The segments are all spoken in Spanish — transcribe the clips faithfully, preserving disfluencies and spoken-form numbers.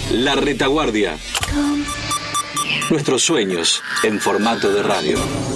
La Retaguardia. Nuestros sueños en formato de radio.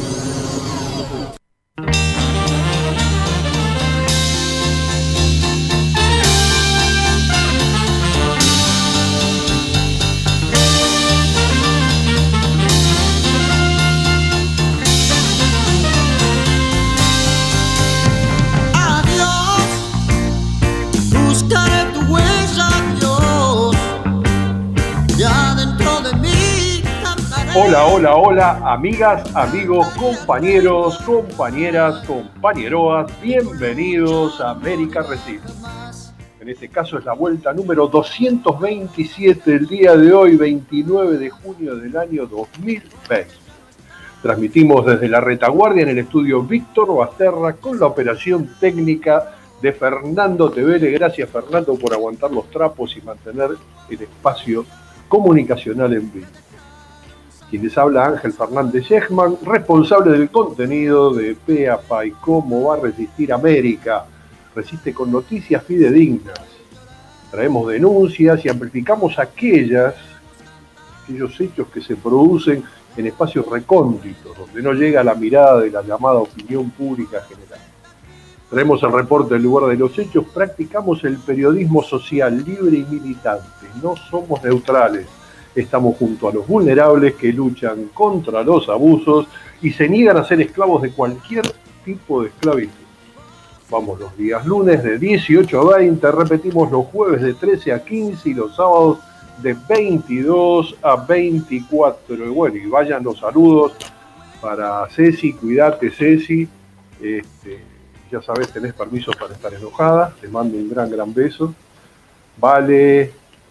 Hola, hola, hola, amigas, amigos, compañeros, compañeras, compañeroas, bienvenidos a América Recife. En este caso es la vuelta número doscientos veintisiete, el día de hoy, veintinueve de junio del año dos mil veinte. Transmitimos desde la Retaguardia en el estudio Víctor Basterra con la operación técnica de Fernando Tevele. Gracias, Fernando, por aguantar los trapos y mantener el espacio comunicacional en vivo. Quien les habla, Ángel Fernández Yechman, responsable del contenido de P A P A y cómo va a resistir América. Resiste con noticias fidedignas. Traemos denuncias y amplificamos aquellas, aquellos hechos que se producen en espacios recónditos, donde no llega la mirada de la llamada opinión pública general. Traemos el reporte del lugar de los hechos, practicamos el periodismo social libre y militante. No somos neutrales. Estamos junto a los vulnerables que luchan contra los abusos y se niegan a ser esclavos de cualquier tipo de esclavitud. Vamos los días lunes de dieciocho a veinte, repetimos los jueves de trece a quince y los sábados de veintidós a veinticuatro. Y bueno, y vayan los saludos para Ceci, cuídate Ceci, este, ya sabes, tenés permiso para estar enojada, te mando un gran, gran beso. Vale,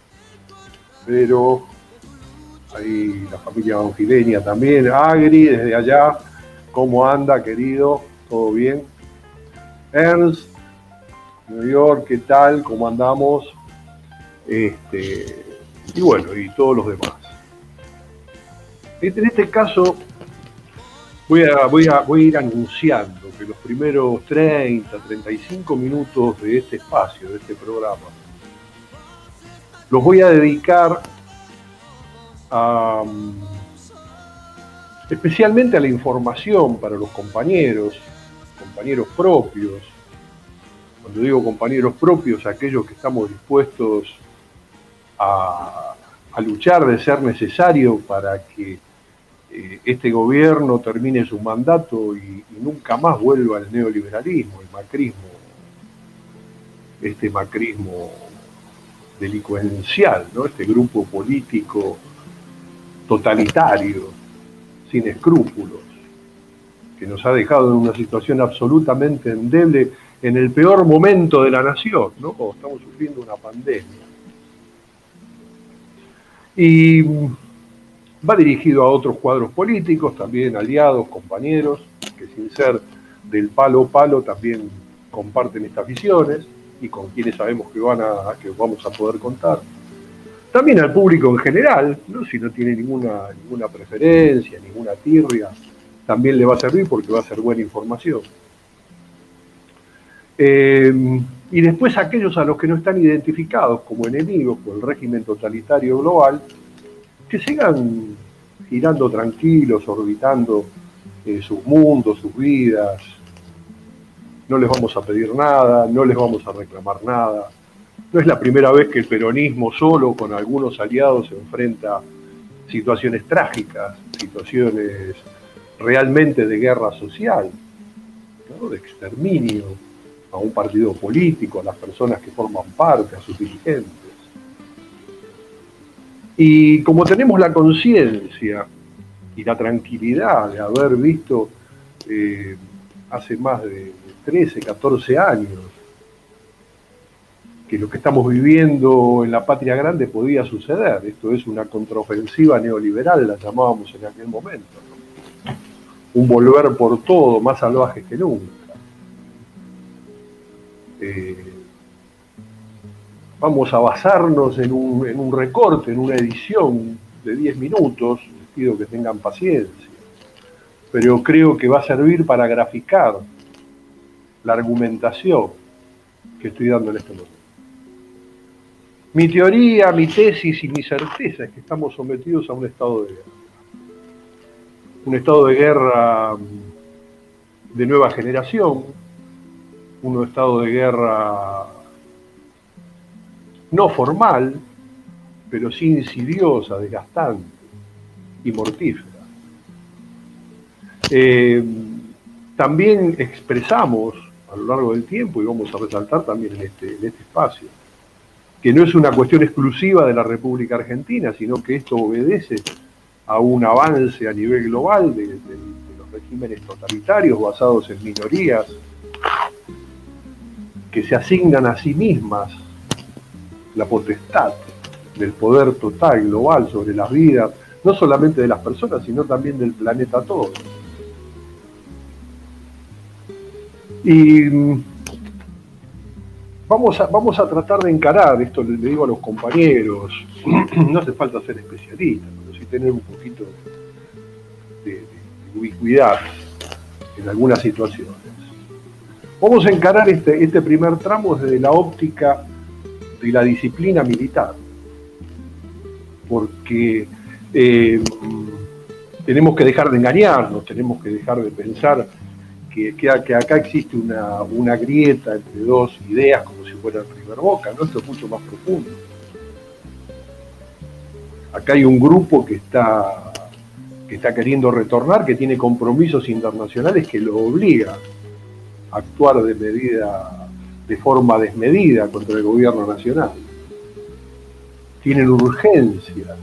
Vero, ahí la familia Banfileña también, Agri, desde allá, ¿cómo anda, querido? ¿Todo bien? Ernst, New York, ¿qué tal? ¿Cómo andamos? Este, y bueno, y todos los demás. En este caso, voy a, voy a, voy a ir anunciando que los primeros treinta, treinta y cinco minutos de este espacio, de este programa, los voy a dedicar Um, especialmente a la información para los compañeros, compañeros propios. Cuando digo compañeros propios, aquellos que estamos dispuestos a, a luchar de ser necesario para que eh, este gobierno termine su mandato y, y nunca más vuelva al neoliberalismo, el macrismo, este macrismo delincuencial, ¿no? Este grupo político totalitario, sin escrúpulos, que nos ha dejado en una situación absolutamente endeble en el peor momento de la nación, ¿no? Cuando estamos sufriendo una pandemia. Y va dirigido a otros cuadros políticos, también aliados, compañeros, que sin ser del palo palo también comparten estas visiones y con quienes sabemos que, van a, que vamos a poder contar. También al público en general, ¿no? Si no tiene ninguna, ninguna preferencia, ninguna tirria, también le va a servir porque va a ser buena información. Eh, y después aquellos a los que no están identificados como enemigos por el régimen totalitario global, que sigan girando tranquilos, orbitando eh, sus mundos, sus vidas. No les vamos a pedir nada, no les vamos a reclamar nada. No es la primera vez que el peronismo solo con algunos aliados se enfrenta a situaciones trágicas, situaciones realmente de guerra social, ¿no? De exterminio a un partido político, a las personas que forman parte, a sus dirigentes. Y como tenemos la conciencia y la tranquilidad de haber visto eh, hace más de trece, catorce años que lo que estamos viviendo en la patria grande podía suceder. Esto es una contraofensiva neoliberal, la llamábamos en aquel momento, ¿no? Un volver por todo, más salvaje que nunca. Eh, vamos a basarnos en un, en un recorte, en una edición de diez minutos, les pido que tengan paciencia, pero creo que va a servir para graficar la argumentación que estoy dando en este momento. Mi teoría, mi tesis y mi certeza es que estamos sometidos a un estado de guerra. Un estado de guerra de nueva generación, un estado de guerra no formal, pero sí insidiosa, desgastante y mortífera. Eh, también expresamos a lo largo del tiempo, y vamos a resaltar también en este, en este espacio, que no es una cuestión exclusiva de la República Argentina, sino que esto obedece a un avance a nivel global de, de, de los regímenes totalitarios basados en minorías que se asignan a sí mismas la potestad del poder total global sobre las vidas, no solamente de las personas, sino también del planeta todo. Y vamos a, vamos a tratar de encarar, esto le digo a los compañeros, no hace falta ser especialista, pero sí tener un poquito de, de, de ubicuidad en algunas situaciones. Vamos a encarar este, este primer tramo desde la óptica de la disciplina militar, porque eh, tenemos que dejar de engañarnos, tenemos que dejar de pensar que, que, que acá existe una, una grieta entre dos ideas como si fuera el River Boca, ¿no? Esto es mucho más profundo. Acá hay un grupo que está, que está queriendo retornar, que tiene compromisos internacionales que lo obligan a actuar de medida, de forma desmedida contra el gobierno nacional. Tienen urgencias,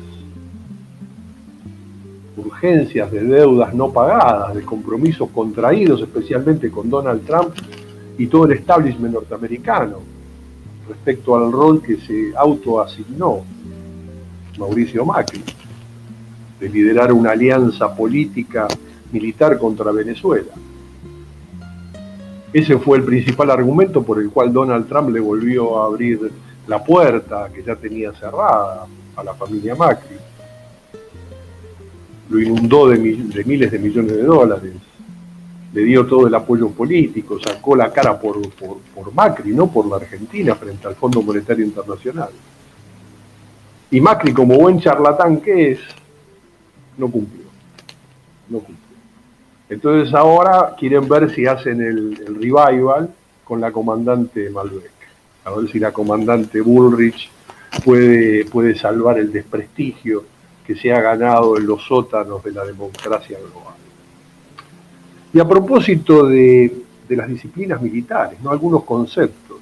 urgencias de deudas no pagadas, de compromisos contraídos, especialmente con Donald Trump y todo el establishment norteamericano, respecto al rol que se autoasignó Mauricio Macri, de liderar una alianza política militar contra Venezuela. Ese fue el principal argumento por el cual Donald Trump le volvió a abrir la puerta que ya tenía cerrada a la familia Macri. Lo inundó de, mil, de miles de millones de dólares, le dio todo el apoyo político, sacó la cara por, por, por Macri, no por la Argentina, frente al Fondo Monetario Internacional. Y Macri, como buen charlatán que es, no cumplió. No cumplió. Entonces ahora quieren ver si hacen el, el revival con la comandante Malbec. A ver si la comandante Bullrich puede, puede salvar el desprestigio que se ha ganado en los sótanos de la democracia global. Y a propósito de, de las disciplinas militares, ¿no? Algunos conceptos.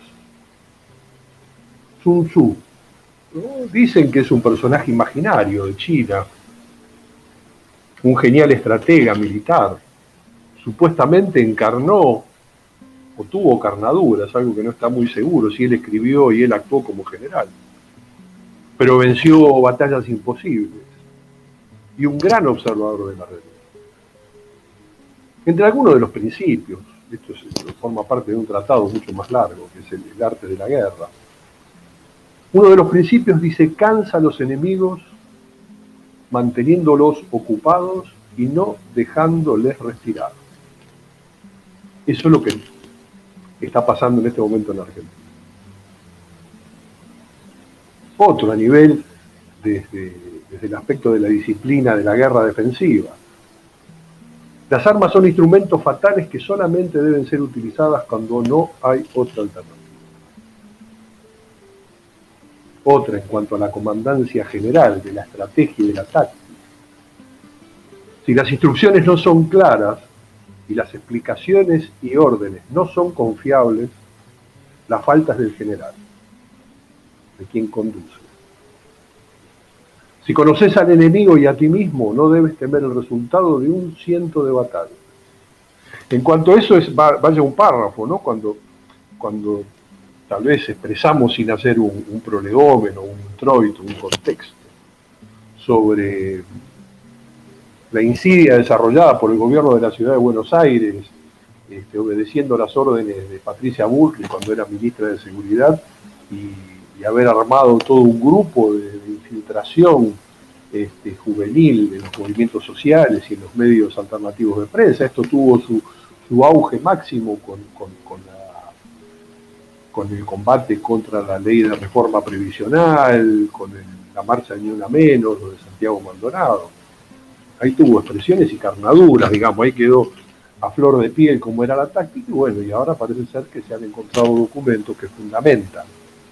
Sun Tzu, ¿no? Dicen que es un personaje imaginario de China, un genial estratega militar, supuestamente encarnó o tuvo carnaduras, algo que no está muy seguro, si él escribió y él actuó como general, pero venció batallas imposibles y un gran observador de la realidad. Entre algunos de los principios, esto es, forma parte de un tratado mucho más largo, que es el, el arte de la guerra, uno de los principios dice: cansa a los enemigos manteniéndolos ocupados y no dejándoles respirar. Eso es lo que está pasando en este momento en la Argentina. Otro a nivel desde, desde el aspecto de la disciplina de la guerra defensiva. Las armas son instrumentos fatales que solamente deben ser utilizadas cuando no hay otra alternativa. Otra en cuanto a la comandancia general de la estrategia y de la táctica. Si las instrucciones no son claras y las explicaciones y órdenes no son confiables, la falta es del general, de quien conduce. Si conoces al enemigo y a ti mismo, no debes temer el resultado de un ciento de batallas. En cuanto a eso, es, vaya un párrafo, ¿no? Cuando, cuando tal vez expresamos sin hacer un, un prolegómeno, un introito, un contexto, sobre la insidia desarrollada por el gobierno de la ciudad de Buenos Aires, este, obedeciendo las órdenes de Patricia Bullrich cuando era ministra de Seguridad, y, y haber armado todo un grupo de, de infiltración este, juvenil en los movimientos sociales y en los medios alternativos de prensa. Esto tuvo su, su auge máximo con, con, con, la, con el combate contra la ley de reforma previsional, con el, la marcha de Ni Una Menos, lo de Santiago Maldonado. Ahí tuvo expresiones y carnaduras, digamos, ahí quedó a flor de piel como era la táctica, y bueno, y ahora parece ser que se han encontrado documentos que fundamentan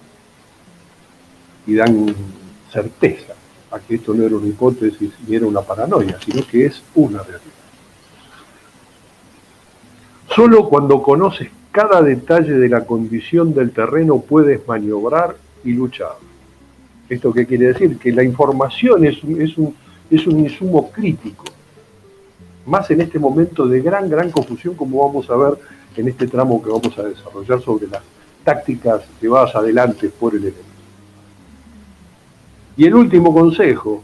y dan certeza a que esto no era una hipótesis ni era una paranoia, sino que es una realidad. Solo cuando conoces cada detalle de la condición del terreno puedes maniobrar y luchar. ¿Esto qué quiere decir? Que la información es un, es un, es un insumo crítico, más en este momento de gran, gran confusión, como vamos a ver en este tramo que vamos a desarrollar sobre las tácticas llevadas adelante por el enemigo. Y el último consejo: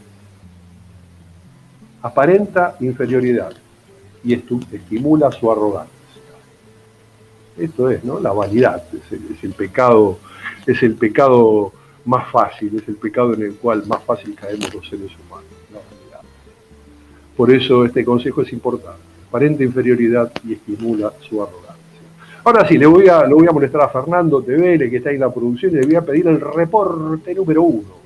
aparenta inferioridad y estimula su arrogancia. Esto es, ¿no? La vanidad, es el, es el pecado, es el pecado más fácil, es el pecado en el cual más fácil caemos los seres humanos, la vanidad. Por eso este consejo es importante: aparenta inferioridad y estimula su arrogancia. Ahora sí, le voy a, le voy a molestar a Fernando Tevele, que está ahí en la producción, y le voy a pedir el reporte número uno.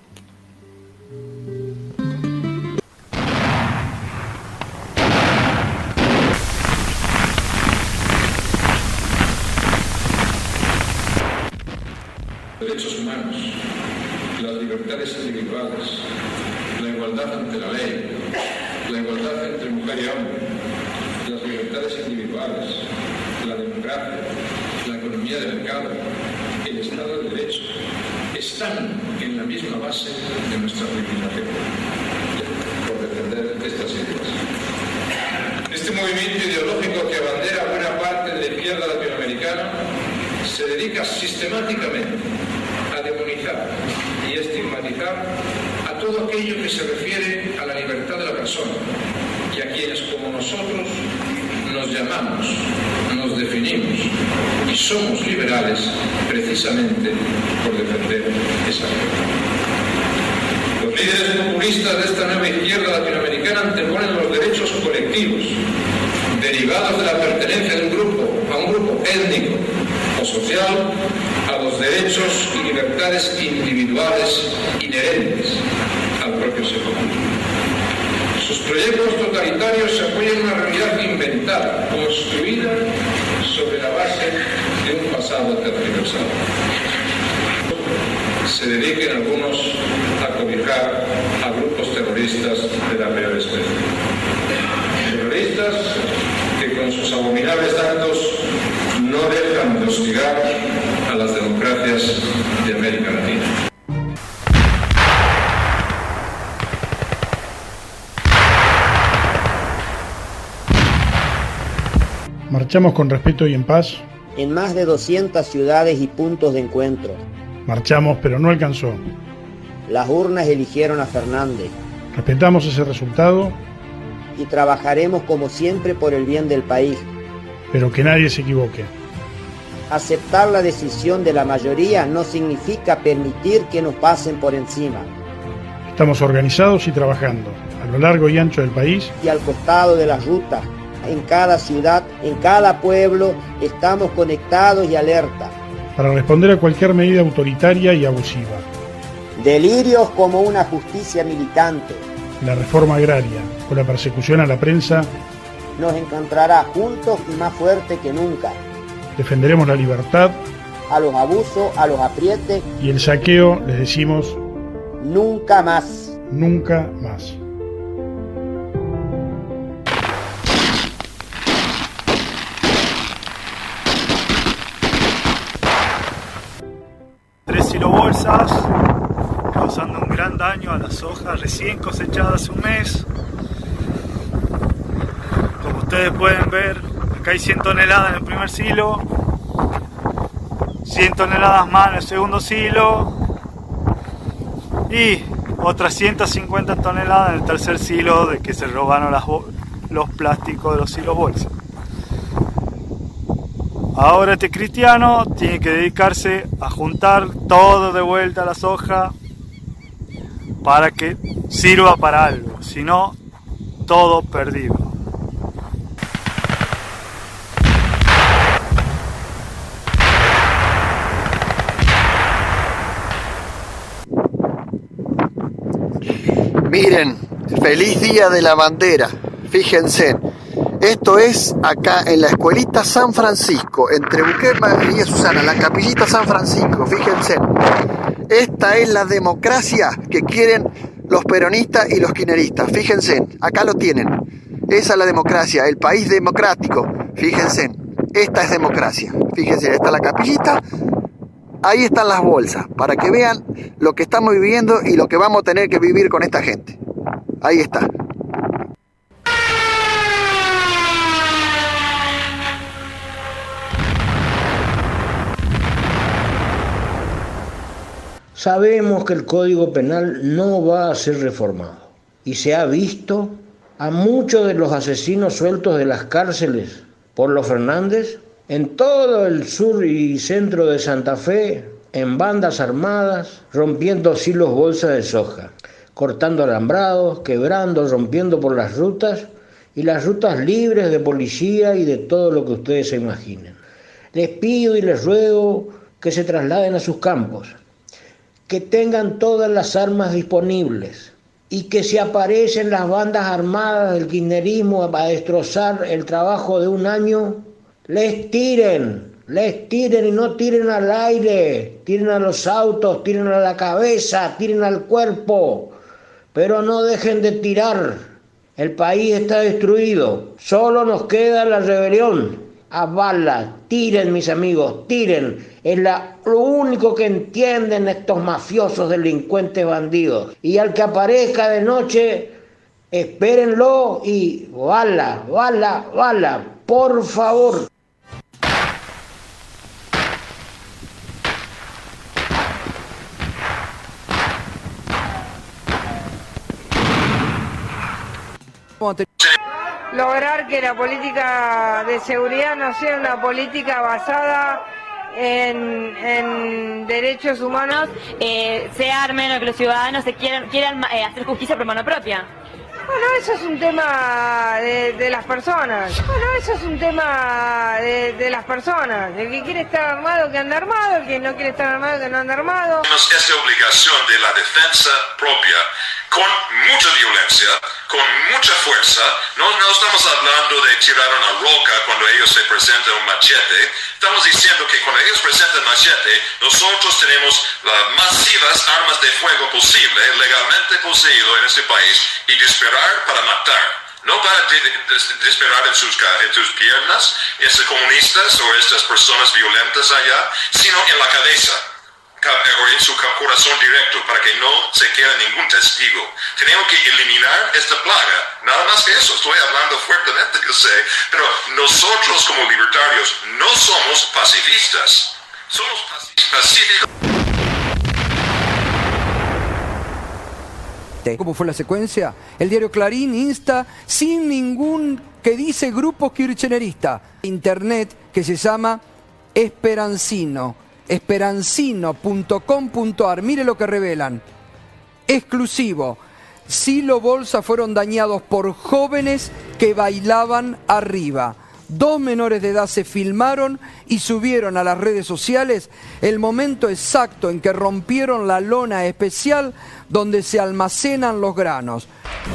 Derechos humanos, las libertades individuales, la igualdad ante la ley, la igualdad entre mujer y hombre, las libertades individuales, la democracia, la economía de mercado, el Estado de Derecho, están en la misma base de nuestra civilización, por defender estas ideas. Este movimiento ideológico que abandera buena parte de la izquierda latinoamericana se dedica sistemáticamente a demonizar y estigmatizar a todo aquello que se refiere a la libertad de la persona y a quienes, como nosotros, nos llamamos, nos definimos y somos liberales precisamente por defender esa libertad. Los líderes populistas de esta nueva izquierda latinoamericana anteponen los derechos colectivos derivados de la pertenencia de un grupo a un grupo étnico o social a los derechos y libertades individuales inherentes al propio ser humano. Sus proyectos totalitarios se apoyan en una realidad inventada, construida sobre la base de un pasado tergiversado. Se dediquen algunos a cobijar a grupos terroristas de la peor especie. Terroristas que con sus abominables actos no dejan de hostigar a las democracias de América Latina. Marchamos con respeto y en paz. En más de doscientas ciudades y puntos de encuentro. Marchamos, pero no alcanzó. Las urnas eligieron a Fernández. Respetamos ese resultado. Y trabajaremos como siempre por el bien del país. Pero que nadie se equivoque. Aceptar la decisión de la mayoría no significa permitir que nos pasen por encima. Estamos organizados y trabajando a lo largo y ancho del país. Y al costado de las rutas, en cada ciudad, en cada pueblo, estamos conectados y alerta. Para responder a cualquier medida autoritaria y abusiva. Delirios como una justicia militante. La reforma agraria o la persecución a la prensa nos encontrará juntos y más fuerte que nunca. Defenderemos la libertad. A los abusos, a los aprietes. Y el saqueo, les decimos, nunca más. Nunca más. Tres silobolsas causando un gran daño a las hojas recién cosechadas hace un mes. Como ustedes pueden ver, acá hay cien toneladas en el primer silo, cien toneladas más en el segundo silo y otras ciento cincuenta toneladas en el tercer silo de que se robaron las, los plásticos de los silos bolsas. Ahora este cristiano tiene que dedicarse a juntar todo de vuelta a la soja para que sirva para algo, si no, todo perdido. Miren, feliz día de la bandera. Fíjense, esto es acá en la escuelita San Francisco, entre Buquet, María Susana, la capillita San Francisco. Fíjense, esta es la democracia que quieren los peronistas y los kirchneristas. Fíjense, acá lo tienen. Esa es la democracia, el país democrático. Fíjense, esta es democracia. Fíjense, esta es la capillita. Ahí están las bolsas, para que vean lo que estamos viviendo y lo que vamos a tener que vivir con esta gente. Ahí está. Sabemos que el Código Penal no va a ser reformado y se ha visto a muchos de los asesinos sueltos de las cárceles por los Fernández en todo el sur y centro de Santa Fe, en bandas armadas, rompiendo silos bolsas de soja, cortando alambrados, quebrando, rompiendo por las rutas y las rutas libres de policía y de todo lo que ustedes se imaginen. Les pido y les ruego que se trasladen a sus campos, que tengan todas las armas disponibles y que si aparecen las bandas armadas del kirchnerismo a destrozar el trabajo de un año, les tiren, les tiren y no tiren al aire, tiren a los autos, tiren a la cabeza, tiren al cuerpo, pero no dejen de tirar. El país está destruido, solo nos queda la rebelión. A bala, tiren mis amigos, tiren, es la, lo único que entienden estos mafiosos, delincuentes, bandidos. Y al que aparezca de noche, espérenlo y bala, bala, bala, por favor. Lograr que la política de seguridad no sea una política basada en, en derechos humanos, eh, se armen o que los ciudadanos se quieran, quieran eh, hacer justicia por mano propia. Bueno, eso es un tema de, de las personas. Bueno, eso es un tema de, de las personas. El que quiere estar armado, que anda armado. El que no quiere estar armado, que no anda armado. Esta obligación de la defensa propia, con mucha violencia, con mucha fuerza. No, no estamos hablando de tirar una roca cuando ellos se presentan un machete. Estamos diciendo que cuando ellos presentan machete, nosotros tenemos las masivas armas de fuego posible, legalmente poseído en este país, y disparar para matar. No para de, de, de, disparar en sus, en sus piernas, estos comunistas o estas personas violentas allá, sino en la cabeza o en su corazón directo, para que no se quede ningún testigo. Tenemos que eliminar esta plaga, nada más que eso. Estoy hablando fuertemente, yo sé, pero nosotros como libertarios no somos pacifistas, somos pacíficos. ¿Cómo fue la secuencia? El diario Clarín insta sin ningún que dice grupo kirchnerista, internet que se llama Esperancino, esperancino punto com punto ar. Mire lo que revelan. Exclusivo. Silo Bolsa fueron dañados por jóvenes que bailaban arriba. Dos menores de edad se filmaron y subieron a las redes sociales el momento exacto en que rompieron la lona especial donde se almacenan los granos.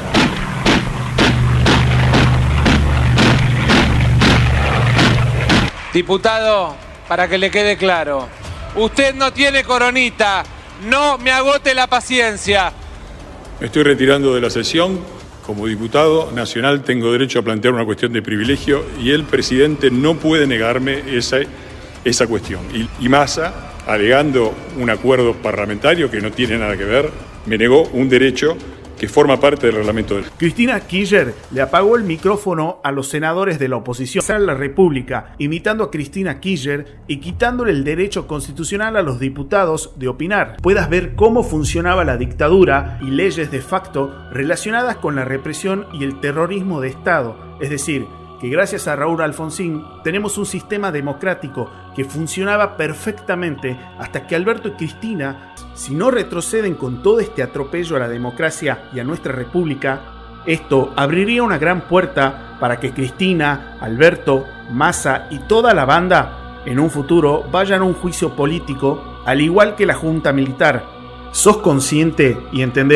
Diputado, para que le quede claro, usted no tiene coronita, no me agote la paciencia. Me estoy retirando de la sesión. Como diputado nacional tengo derecho a plantear una cuestión de privilegio y el presidente no puede negarme esa, esa cuestión. Y, y Massa, alegando un acuerdo parlamentario que no tiene nada que ver, me negó un derecho que forma parte del reglamento del... Cristina Kirchner le apagó el micrófono a los senadores de la oposición a la República, imitando a Cristina Kirchner y quitándole el derecho constitucional a los diputados de opinar. Puedas ver cómo funcionaba la dictadura y leyes de facto relacionadas con la represión y el terrorismo de Estado. Es decir, que gracias a Raúl Alfonsín tenemos un sistema democrático que funcionaba perfectamente hasta que Alberto y Cristina, si no retroceden con todo este atropello a la democracia y a nuestra república, esto abriría una gran puerta para que Cristina, Alberto, Massa y toda la banda en un futuro vayan a un juicio político, al igual que la Junta Militar. ¿Sos consciente y entendés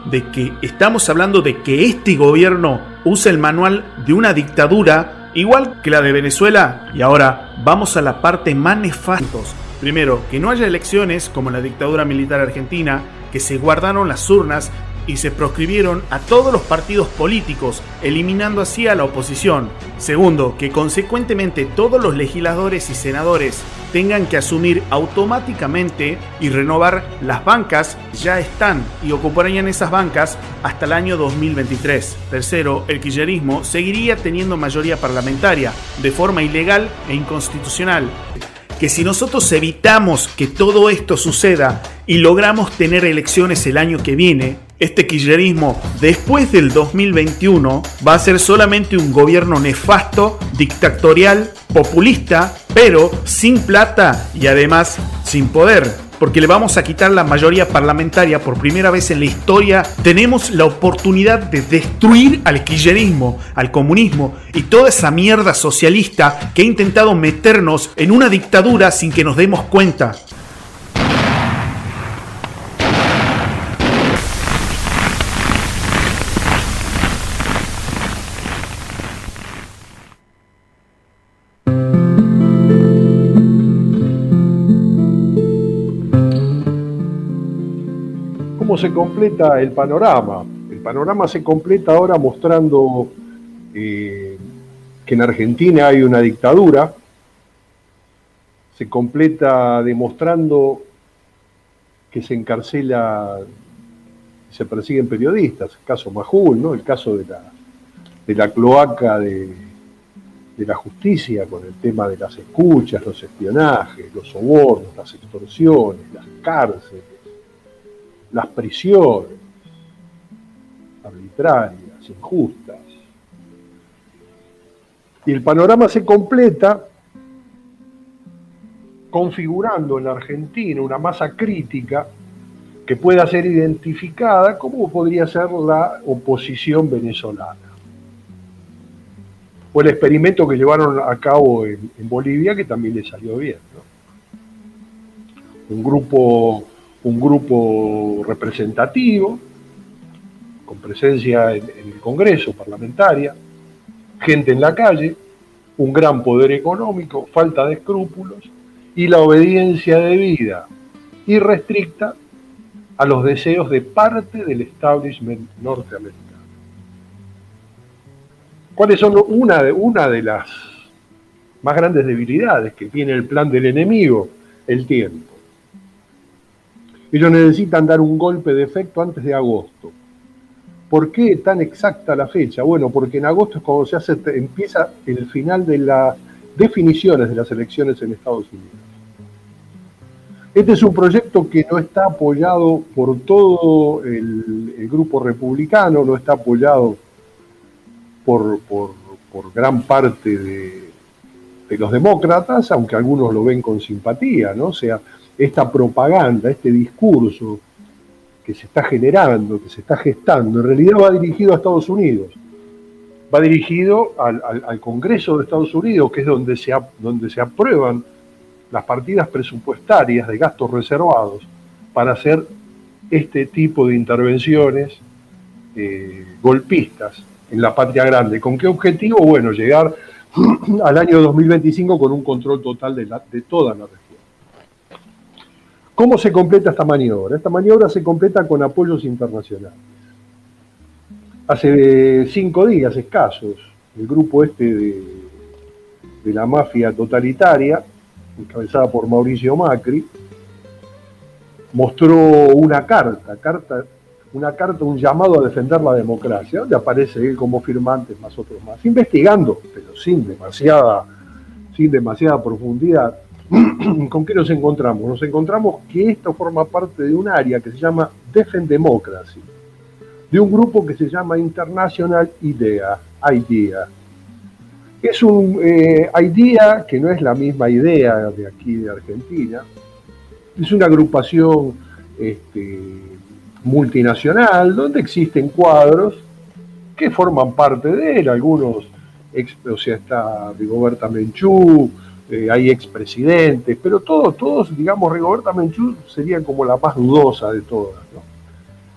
de que estamos hablando de que este gobierno usa el manual de una dictadura igual que la de Venezuela. Y ahora vamos a la parte más nefasta. Primero, que no haya elecciones como en la dictadura militar argentina, que se guardaron las urnas y se proscribieron a todos los partidos políticos, eliminando así a la oposición. Segundo, que consecuentemente todos los legisladores y senadores tengan que asumir automáticamente y renovar las bancas que ya están y ocuparían esas bancas hasta el año dos mil veintitrés. Tercero, el kirchnerismo seguiría teniendo mayoría parlamentaria de forma ilegal e inconstitucional. Que si nosotros evitamos que todo esto suceda y logramos tener elecciones el año que viene, este kirchnerismo después del dos mil veintiuno va a ser solamente un gobierno nefasto, dictatorial, populista, pero sin plata y además sin poder. Porque le vamos a quitar la mayoría parlamentaria por primera vez en la historia. Tenemos la oportunidad de destruir al kirchnerismo, al comunismo y toda esa mierda socialista que ha intentado meternos en una dictadura sin que nos demos cuenta. ¿Cómo se completa el panorama? El panorama se completa ahora mostrando eh, que en Argentina hay una dictadura. Se completa demostrando que se encarcela, se persiguen periodistas. El caso Majul, ¿no? El caso de la, de la cloaca de, de la justicia con el tema de las escuchas, los espionajes, los sobornos, las extorsiones, las cárceles, las prisiones arbitrarias, injustas. Y el panorama se completa configurando en la Argentina una masa crítica que pueda ser identificada como podría ser la oposición venezolana. O el experimento que llevaron a cabo en, en Bolivia, que también le salió bien, ¿no? Un grupo... un grupo representativo, con presencia en, en el Congreso, parlamentaria, gente en la calle, un gran poder económico, falta de escrúpulos y la obediencia debida irrestricta a los deseos de parte del establishment norteamericano. ¿Cuáles son una de, una de las más grandes debilidades que tiene el plan del enemigo? El tiempo. Ellos necesitan dar un golpe de efecto antes de agosto. ¿Por qué tan exacta la fecha? Bueno, porque en agosto es cuando se hace, empieza el final de las definiciones de las elecciones en Estados Unidos. Este es un proyecto que no está apoyado por todo el, el grupo republicano, no está apoyado por, por, por gran parte de, de los demócratas, aunque algunos lo ven con simpatía, ¿no? O sea, esta propaganda, este discurso que se está generando, que se está gestando, en realidad va dirigido a Estados Unidos, va dirigido al, al, al Congreso de Estados Unidos, que es donde se, donde se aprueban las partidas presupuestarias de gastos reservados para hacer este tipo de intervenciones eh, golpistas en la patria grande. ¿Con qué objetivo? Bueno, llegar al año dos mil veinticinco con un control total de, la, de toda la región. ¿Cómo se completa esta maniobra? Esta maniobra se completa con apoyos internacionales. Hace cinco días escasos, el grupo este de, de la mafia totalitaria, encabezada por Mauricio Macri, mostró una carta, carta, una carta, un llamado a defender la democracia, donde aparece él como firmante, más otros más, investigando, pero sin demasiada, sin demasiada profundidad. ¿Con qué nos encontramos? Nos encontramos que esto forma parte de un área que se llama Defend Democracy, de un grupo que se llama International IDEA, IDEA. Es un eh, IDEA que no es la misma idea de aquí de Argentina, es una agrupación este, multinacional donde existen cuadros que forman parte de él, algunos, ex, o sea, está Rigoberta Menchú, Eh, hay expresidentes, pero todos, todos, digamos, Rigoberta Menchú sería como la más dudosa de todas, ¿no?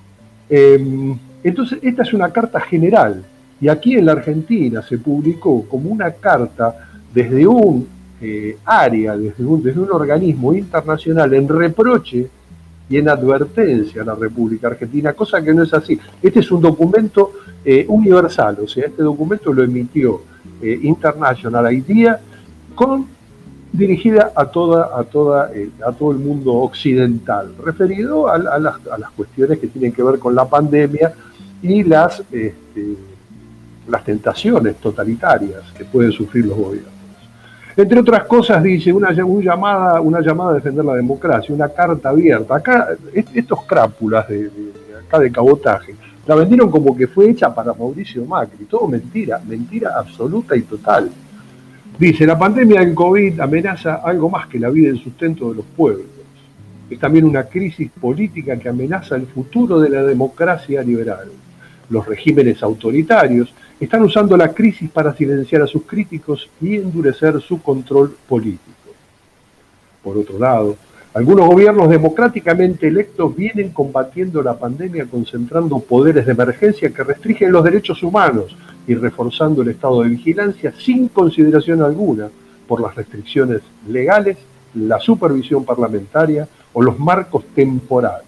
Eh, entonces, esta es una carta general, y aquí en la Argentina se publicó como una carta desde un eh, área, desde un, desde un organismo internacional en reproche y en advertencia a la República Argentina, cosa que no es así. Este es un documento eh, universal, o sea, este documento lo emitió eh, International IDEA con dirigida a toda a toda eh, a todo el mundo occidental, referido a, a, las, a las cuestiones que tienen que ver con la pandemia y las este, las tentaciones totalitarias que pueden sufrir los gobiernos. Entre otras cosas dice una, una llamada una llamada a defender la democracia, una carta abierta. Acá estos crápulas de, de, de acá de cabotaje la vendieron como que fue hecha para Mauricio Macri, todo mentira, mentira absoluta y total. Dice, la pandemia del COVID amenaza algo más que la vida y el sustento de los pueblos. Es también una crisis política que amenaza el futuro de la democracia liberal. Los regímenes autoritarios están usando la crisis para silenciar a sus críticos y endurecer su control político. Por otro lado, algunos gobiernos democráticamente electos vienen combatiendo la pandemia concentrando poderes de emergencia que restringen los derechos humanos y reforzando el estado de vigilancia sin consideración alguna por las restricciones legales, la supervisión parlamentaria o los marcos temporales.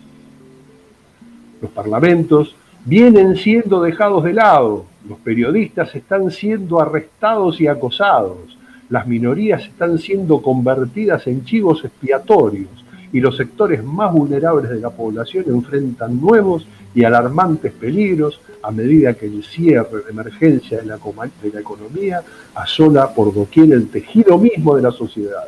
Los parlamentos vienen siendo dejados de lado, los periodistas están siendo arrestados y acosados, las minorías están siendo convertidas en chivos expiatorios y los sectores más vulnerables de la población enfrentan nuevos y alarmantes peligros a medida que el cierre de emergencia de la, de la economía asola por doquier el tejido mismo de la sociedad.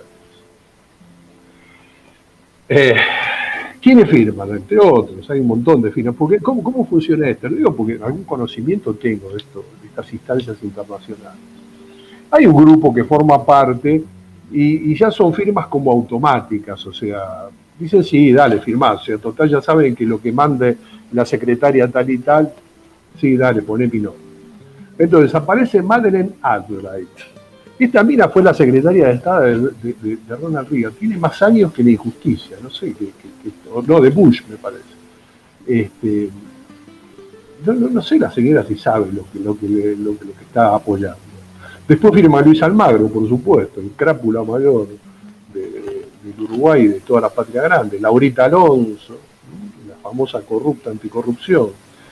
Eh, ¿Quiénes firman? Entre otros, hay un montón de firmas. Porque, ¿cómo, ¿Cómo funciona esto? Lo digo porque algún conocimiento tengo de, esto, de estas instancias internacionales. Hay un grupo que forma parte y, y ya son firmas como automáticas, o sea, dicen sí, dale, firmá, o sea, total ya saben que lo que mande la secretaria tal y tal, sí, dale, poné mi nombre. Entonces aparece Madeleine Albright. Esta mina fue la secretaria de Estado de, de, de, de Ronald Reagan, tiene más años que la injusticia, no sé, que, que, que, no, de Bush me parece. Este, no, no, no sé la señora si sabe lo que, lo que, lo que, lo que está apoyando. Después firma Luis Almagro, por supuesto, el crápula mayor de, de, del Uruguay y de toda la patria grande. Laurita Alonso, la famosa corrupta anticorrupción.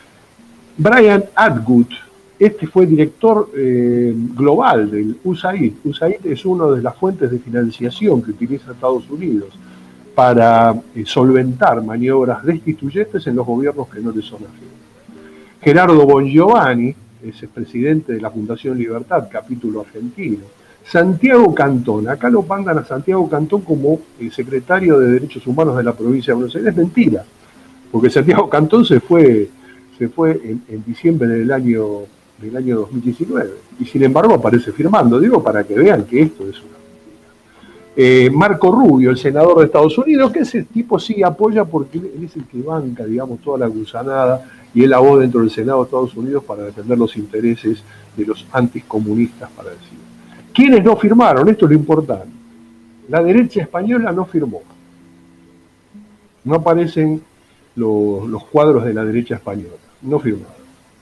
Brian Atwood, este fue director eh, global del U S A I D. U S A I D es una de las fuentes de financiación que utiliza Estados Unidos para eh, solventar maniobras destituyentes en los gobiernos que no le son afines. Gerardo Bongiovanni, es el presidente de la Fundación Libertad, capítulo argentino. Santiago Cantón, acá lo mandan a Santiago Cantón como el secretario de Derechos Humanos de la provincia de Buenos Aires. Es mentira, porque Santiago Cantón se fue, se fue en, en diciembre del año, del año dos mil diecinueve, y sin embargo aparece firmando, digo, para que vean que esto es una mentira. Eh, Marco Rubio, el senador de Estados Unidos, que ese tipo sí apoya porque él es el que banca, digamos, toda la gusanada y él abogó dentro del Senado de Estados Unidos para defender los intereses de los anticomunistas, para decir. ¿Quiénes no firmaron? Esto es lo importante. La derecha española no firmó. No aparecen los, los cuadros de la derecha española. No firmaron.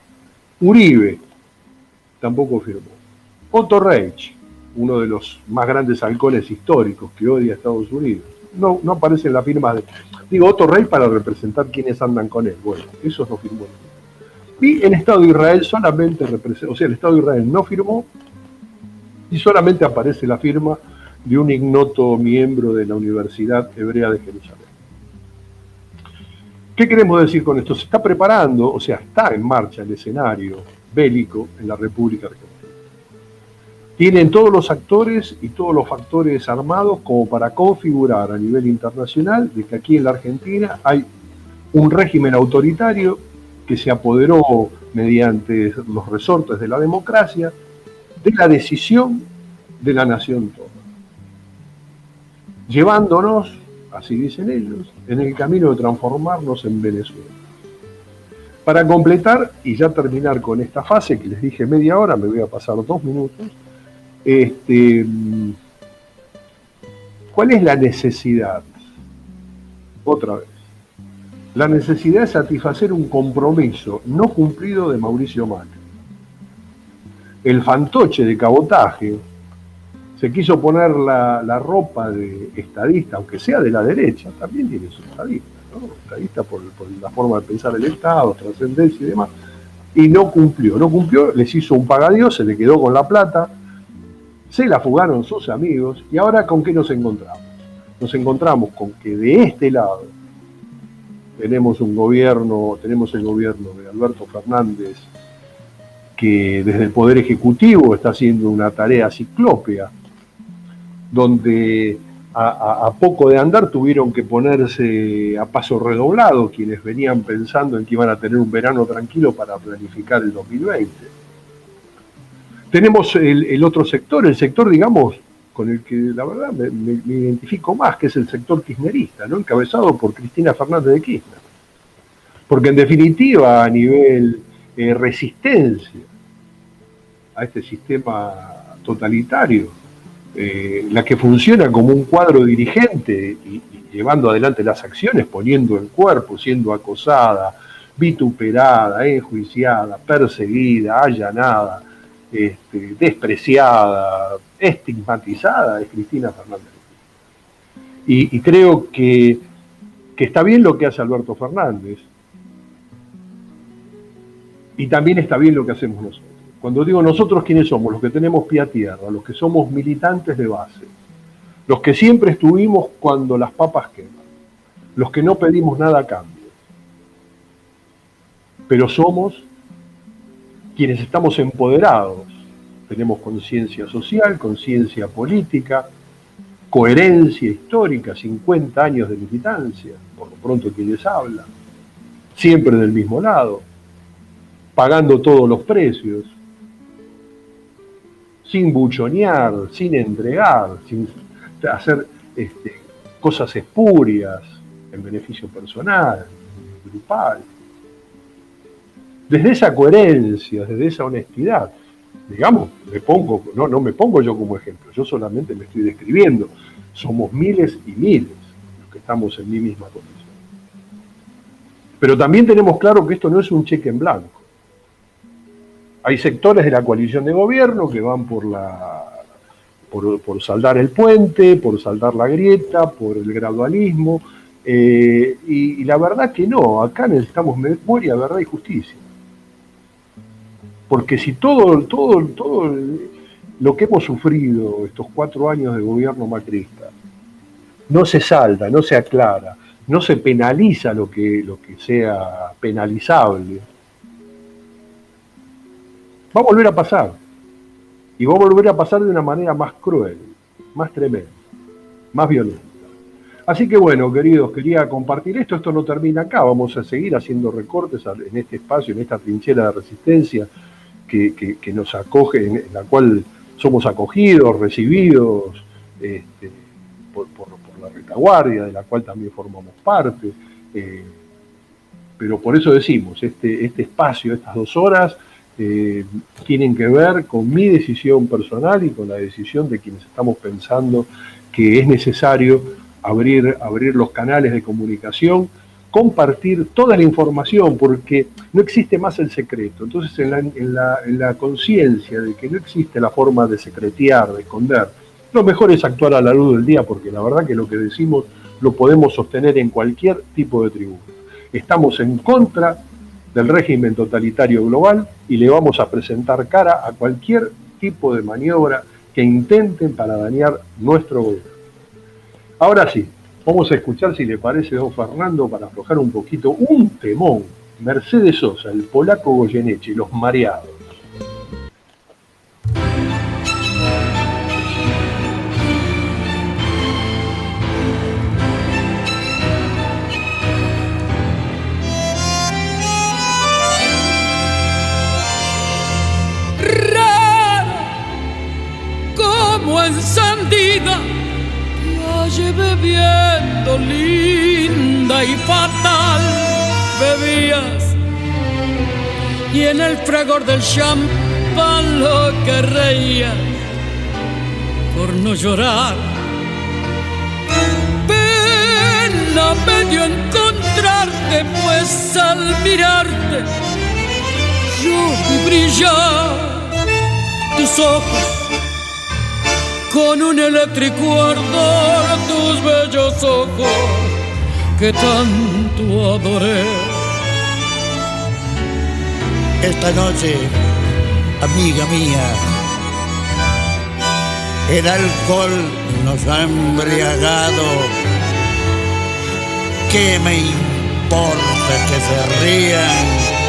Uribe tampoco firmó. Otto Reich, uno de los más grandes halcones históricos que odia a Estados Unidos, no, no aparece en la firma de... Digo, Otto Reich para representar quienes andan con él. Bueno, eso no firmó. Y el Estado de Israel solamente representa, o sea, el Estado de Israel no firmó y solamente aparece la firma de un ignoto miembro de la Universidad Hebrea de Jerusalén. ¿Qué queremos decir con esto? Se está preparando, o sea, está en marcha el escenario bélico en la República Argentina. Tienen todos los actores y todos los factores armados como para configurar a nivel internacional de que aquí en la Argentina hay un régimen autoritario que se apoderó mediante los resortes de la democracia de la decisión de la nación toda, llevándonos, así dicen ellos, en el camino de transformarnos en Venezuela. Para completar y ya terminar con esta fase, que les dije media hora, me voy a pasar dos minutos, este, ¿cuál es la necesidad? Otra vez. la necesidad de satisfacer un compromiso no cumplido de Mauricio Macri. El fantoche de cabotaje se quiso poner la, la ropa de estadista, aunque sea de la derecha, también tiene su estadista, ¿no? Estadista por, por la forma de pensar el Estado, trascendencia y demás, y no cumplió, no cumplió, les hizo un pagadío, se le quedó con la plata, se la fugaron sus amigos, y ahora ¿con qué nos encontramos? Nos encontramos con que de este lado tenemos un gobierno, tenemos el gobierno de Alberto Fernández, que desde el Poder Ejecutivo está haciendo una tarea ciclópea, donde a, a, a poco de andar tuvieron que ponerse a paso redoblado quienes venían pensando en que iban a tener un verano tranquilo para planificar el dos mil veinte. Tenemos el, el otro sector, el sector, digamos, con el que la verdad me, me, me identifico más, que es el sector kirchnerista, ¿no? Encabezado por Cristina Fernández de Kirchner. Porque en definitiva, a nivel eh, resistencia a este sistema totalitario, eh, la que funciona como un cuadro dirigente y, y llevando adelante las acciones, poniendo el cuerpo, siendo acosada, vituperada, enjuiciada, perseguida, allanada, este, despreciada, estigmatizada, es Cristina Fernández. Y, y creo que, que está bien lo que hace Alberto Fernández, y también está bien lo que hacemos nosotros. Cuando digo nosotros, ¿quiénes somos? Los que tenemos pie a tierra, los que somos militantes de base, los que siempre estuvimos cuando las papas queman, los que no pedimos nada a cambio, pero somos quienes estamos empoderados, tenemos conciencia social, conciencia política, coherencia histórica, cincuenta años de militancia, por lo pronto quienes hablan, siempre del mismo lado, pagando todos los precios, sin buchonear, sin entregar, sin hacer este, cosas espurias en beneficio personal, grupal. Desde esa coherencia, desde esa honestidad, digamos, me pongo, no, no me pongo yo como ejemplo, yo solamente me estoy describiendo. Somos miles y miles los que estamos en mi misma condición. Pero también tenemos claro que esto no es un cheque en blanco. Hay sectores de la coalición de gobierno que van por la por, por saldar el puente, por saldar la grieta, por el gradualismo, eh, y, y la verdad que no, acá necesitamos memoria, verdad y justicia. Porque si todo, todo, todo lo que hemos sufrido estos cuatro años de gobierno macrista no se salda, no se aclara, no se penaliza lo que, lo que sea penalizable, va a volver a pasar. Y va a volver a pasar de una manera más cruel, más tremenda, más violenta. Así que bueno, queridos, quería compartir esto. Esto no termina acá. Vamos a seguir haciendo recortes en este espacio, en esta trinchera de resistencia que, que, que nos acoge, en la cual somos acogidos, recibidos este, por, por, por la retaguardia, de la cual también formamos parte. Eh, pero por eso decimos, este, este espacio, estas dos horas, Eh, tienen que ver con mi decisión personal y con la decisión de quienes estamos pensando que es necesario abrir, abrir los canales de comunicación, compartir toda la información, porque no existe más el secreto. Entonces, en la, en la, en la conciencia de que no existe la forma de secretear, de esconder, lo mejor es actuar a la luz del día, porque la verdad que lo que decimos lo podemos sostener en cualquier tipo de tribuna. Estamos en contra del régimen totalitario global y le vamos a presentar cara a cualquier tipo de maniobra que intenten para dañar nuestro gobierno. Ahora sí, vamos a escuchar, si le parece, don Fernando, para aflojar un poquito, un temón, Mercedes Sosa, el polaco Goyeneche, Los Mareados. Encendida, te hallé bebiendo, linda y fatal, bebías, y en el fragor del champán lo que reías, por no llorar. Pena me dio encontrarte brillar tus ojos con un eléctrico ardor, tus bellos ojos que tanto adoré. Esta noche, amiga mía, el alcohol nos ha embriagado. ¿Qué me importa que se rían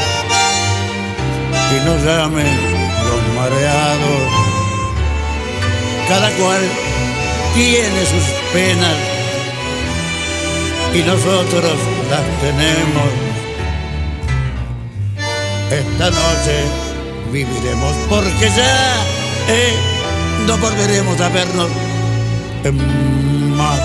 y nos llamen los mareados? Cada cual tiene sus penas y nosotros las tenemos. Esta noche viviremos porque ya eh, no volveremos a vernos más.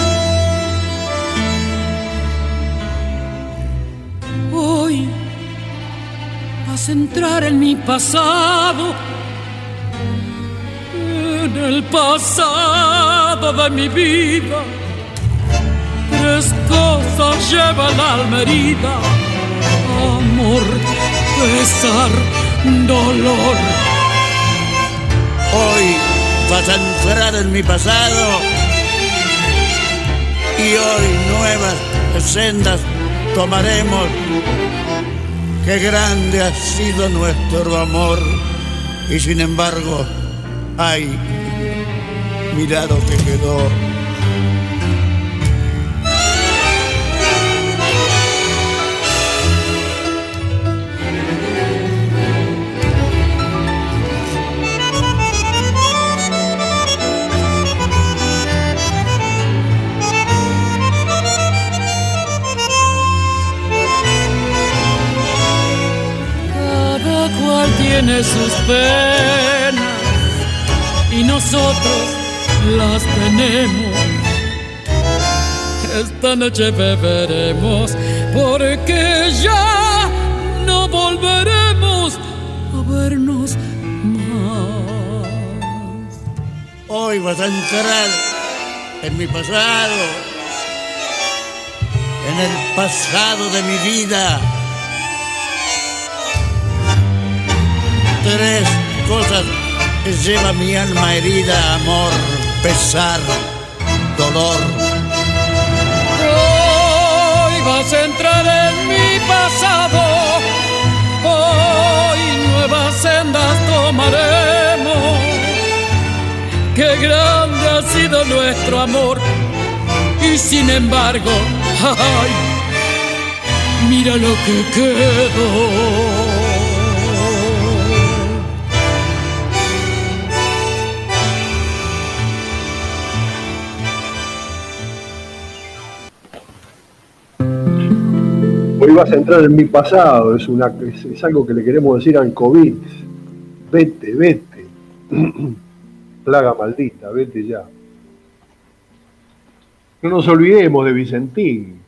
Hoy vas a entrar en mi pasado, en el pasado de mi vida. Tres cosas lleva el alma herida: amor, pesar, dolor. Hoy vas a entrar en mi pasado y hoy nuevas sendas tomaremos. Qué grande ha sido nuestro amor y sin embargo, ay, mira lo que quedó. Tiene sus penas y nosotros las tenemos. Esta noche beberemos porque ya no volveremos a vernos más. Hoy vas a entrar en mi pasado, en el pasado de mi vida. Tres cosas que lleva mi alma herida: amor, pesar, dolor. Hoy vas a entrar en mi pasado, hoy nuevas sendas tomaremos. Qué grande ha sido nuestro amor y sin embargo, ay, mira lo que quedó. Hoy vas a entrar en mi pasado, es, una, es, es algo que le queremos decir al COVID. Vete, vete. Plaga maldita, vete ya. No nos olvidemos de Vicentín.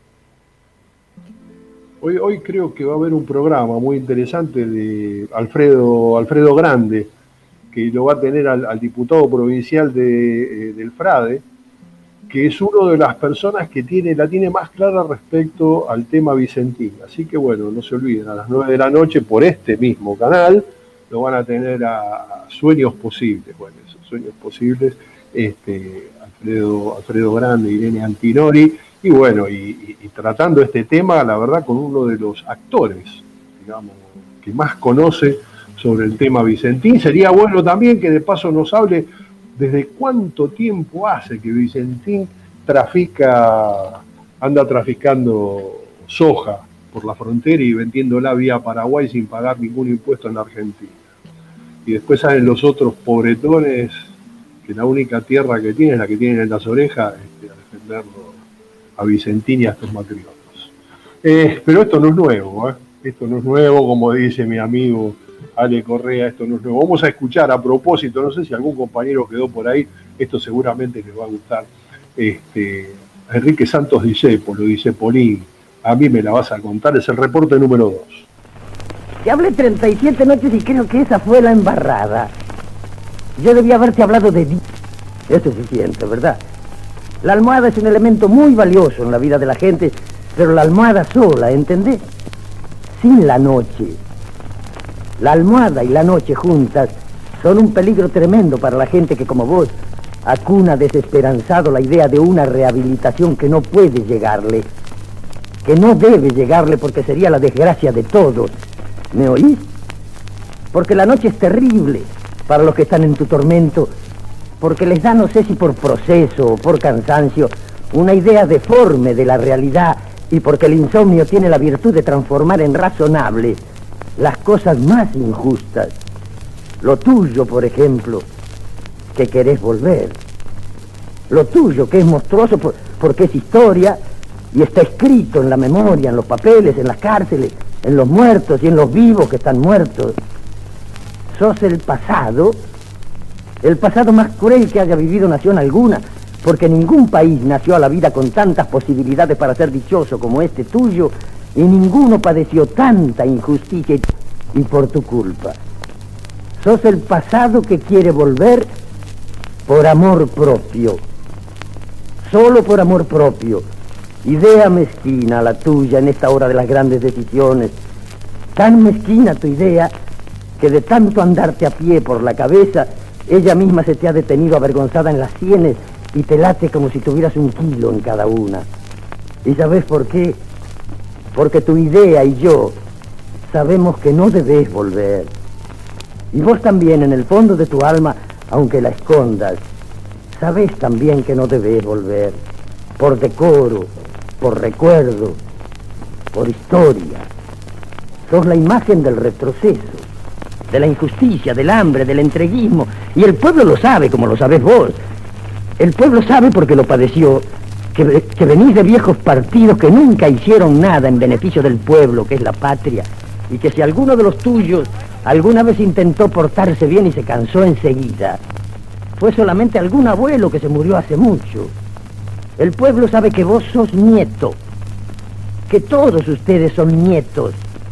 Hoy, hoy creo que va a haber un programa muy interesante de Alfredo, Alfredo Grande, que lo va a tener al, al diputado provincial de, eh, del Frade, que es una de las personas que tiene, la tiene más clara respecto al tema Vicentín. Así que bueno, no se olviden, a las nueve de la noche por este mismo canal lo van a tener a, a Sueños Posibles. Bueno, esos Sueños Posibles, este, Alfredo, Alfredo Grande, Irene Antinori, y bueno, y, y, y tratando este tema, la verdad, con uno de los actores, digamos, que más conoce sobre el tema Vicentín. Sería bueno también que de paso nos hable desde cuánto tiempo hace que Vicentín trafica, anda traficando soja por la frontera y vendiéndola vía Paraguay sin pagar ningún impuesto en Argentina. Y después salen los otros pobretones que la única tierra que tienen es la que tienen en las orejas, este, a defenderlo a Vicentín y a estos matriotas. Eh, pero esto no es nuevo, ¿eh? Esto no es nuevo, como dice mi amigo Ale Correa, esto no es nuevo. Vamos a escuchar a propósito, no sé si algún compañero quedó por ahí, esto seguramente les va a gustar. Este, Enrique Santos Discépolo, Discepolín, a mí me la vas a contar, es el reporte número dos. Te hablé treinta y siete noches y creo que esa fue la embarrada. Yo debía haberte hablado de ti. Es suficiente, ¿verdad? La almohada es un elemento muy valioso en la vida de la gente, pero la almohada sola, ¿entendés? Sin la noche. La almohada y la noche juntas son un peligro tremendo para la gente que, como vos, acuna desesperanzado la idea de una rehabilitación que no puede llegarle, que no debe llegarle porque sería la desgracia de todos. ¿Me oís? Porque la noche es terrible para los que están en tu tormento, porque les da, no sé si por proceso o por cansancio, una idea deforme de la realidad, y porque el insomnio tiene la virtud de transformar en razonables las cosas más injustas. Lo tuyo, por ejemplo, que querés volver. Lo tuyo, que es monstruoso por, porque es historia y está escrito en la memoria, en los papeles, en las cárceles, en los muertos y en los vivos que están muertos. Sos el pasado, el pasado más cruel que haya vivido nación alguna, porque ningún país nació a la vida con tantas posibilidades para ser dichoso como este tuyo, y ninguno padeció tanta injusticia y, y por tu culpa. Sos el pasado que quiere volver por amor propio, solo por amor propio. Idea mezquina la tuya en esta hora de las grandes decisiones. Tan mezquina tu idea que de tanto andarte a pie por la cabeza, ella misma se te ha detenido avergonzada en las sienes y te late como si tuvieras un kilo en cada una. ¿Y sabes por qué? Porque tu idea y yo sabemos que no debes volver. Y vos también, en el fondo de tu alma, aunque la escondas, sabés también que no debes volver. Por decoro, por recuerdo, por historia. Sos la imagen del retroceso, de la injusticia, del hambre, del entreguismo. Y el pueblo lo sabe, como lo sabés vos. El pueblo sabe porque lo padeció, que, que venís de viejos partidos que nunca hicieron nada en beneficio del pueblo, que es la patria. Y que si alguno de los tuyos alguna vez intentó portarse bien y se cansó enseguida, fue solamente algún abuelo que se murió hace mucho. El pueblo sabe que vos sos nieto, que todos ustedes son nietos,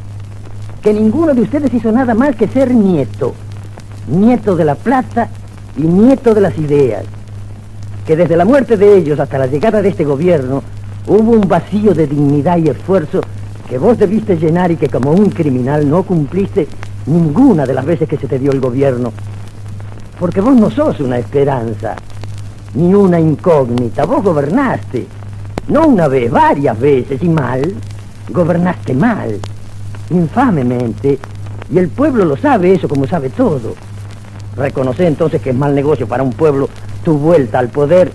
que ninguno de ustedes hizo nada más que ser nieto, nieto de la plata y nieto de las ideas, que desde la muerte de ellos hasta la llegada de este gobierno hubo un vacío de dignidad y esfuerzo que vos debiste llenar y que como un criminal no cumpliste ninguna de las veces que se te dio el gobierno, porque vos no sos una esperanza, ni una incógnita. Vos gobernaste, no una vez, varias veces, y mal. Gobernaste mal, infamemente, y el pueblo lo sabe eso como sabe todo. Reconoce entonces que es mal negocio para un pueblo tu vuelta al poder.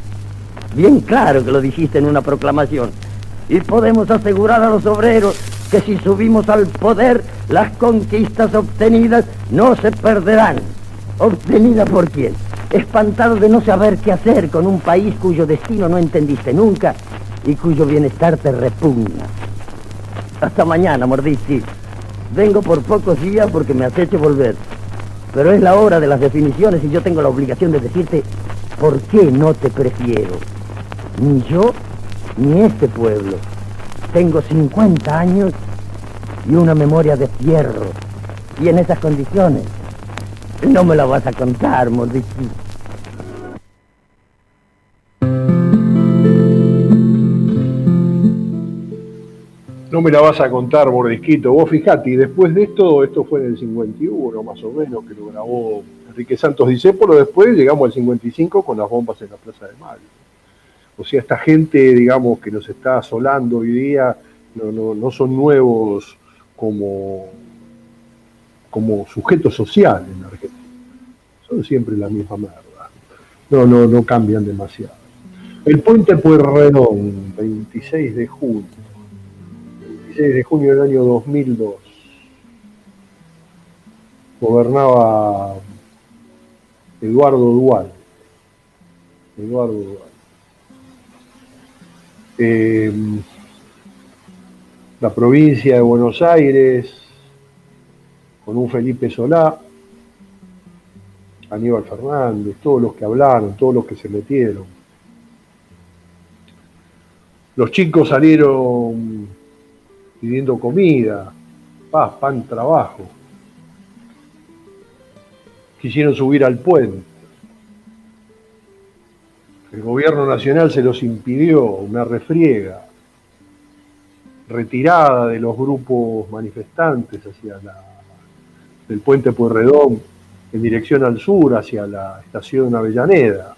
Bien claro que lo dijiste en una proclamación. Y podemos asegurar a los obreros que si subimos al poder, las conquistas obtenidas no se perderán. ¿Obtenida por quién? Espantado de no saber qué hacer con un país cuyo destino no entendiste nunca y cuyo bienestar te repugna. Hasta mañana, Mordischi. Vengo por pocos días porque me aceche volver. Pero es la hora de las definiciones y yo tengo la obligación de decirte por qué no te prefiero. Ni yo, ni este pueblo. Tengo cincuenta años y una memoria de fierro. Y en esas condiciones no me la vas a contar, Mordischi. No me la vas a contar, Mordisquito. Vos fijate, y después de esto, esto fue en el cincuenta y uno más o menos, que lo grabó Enrique Santos Discépolo. Después llegamos al cincuenta y cinco con las bombas en la Plaza de Mayo. O sea, esta gente, digamos, que nos está asolando hoy día, no, no, no son nuevos como, como sujetos sociales en Argentina. Son siempre la misma merda. No, no, no cambian demasiado. El Puente Pueyrredón, veintiséis de junio. veintiséis de junio del año dos mil dos. Gobernaba Eduardo Dual. Eduardo Dual. Eh, la provincia de Buenos Aires, con un Felipe Solá, Aníbal Fernández, todos los que hablaron, todos los que se metieron. Los chicos salieron pidiendo comida, paz, pan, trabajo. Quisieron subir al puente. El gobierno nacional se los impidió, una refriega, retirada de los grupos manifestantes hacia la, del puente Pueyrredón en dirección al sur hacia la estación Avellaneda.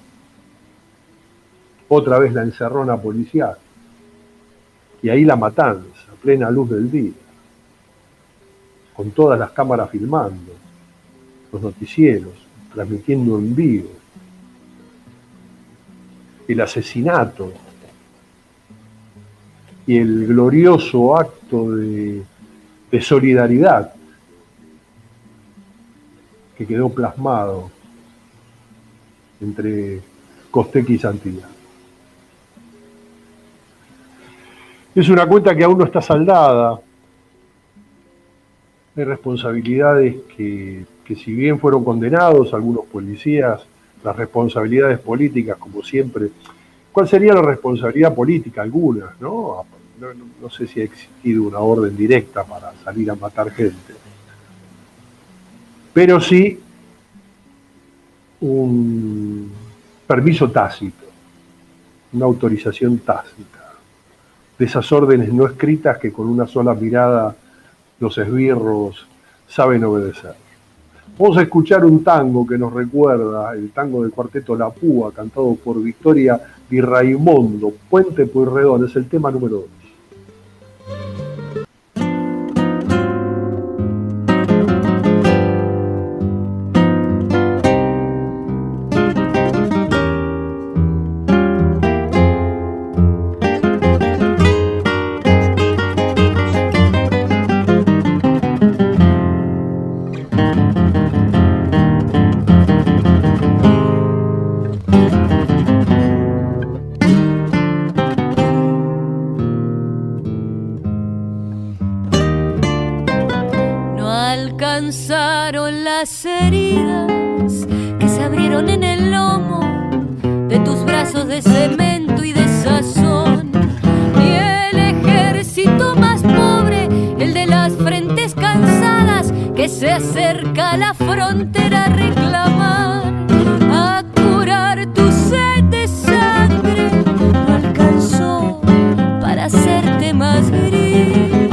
Otra vez la encerrona policial. Y ahí la matanza, a plena luz del día, con todas las cámaras filmando, los noticieros, transmitiendo en vivo. El asesinato y el glorioso acto de, de solidaridad que quedó plasmado entre Costequi y Santillán. Es una cuenta que aún no está saldada. Hay responsabilidades que, que si bien fueron condenados algunos policías, las responsabilidades políticas, como siempre. ¿Cuál sería la responsabilidad política? Algunas, ¿no? No, no, no sé si ha existido una orden directa para salir a matar gente. Pero sí un permiso tácito, una autorización tácita, de esas órdenes no escritas que con una sola mirada los esbirros saben obedecer. Vamos a escuchar un tango que nos recuerda, el tango del cuarteto La Púa, cantado por Victoria Di Raimondo, Puente Pueyrredón, es el tema número dos. Alcanzaron las heridas que se abrieron en el lomo de tus brazos de cemento y de sazón. Y el ejército más pobre, el de las frentes cansadas, que se acerca a la frontera a reclamar, a curar tu sed de sangre, no alcanzó para hacerte más gris.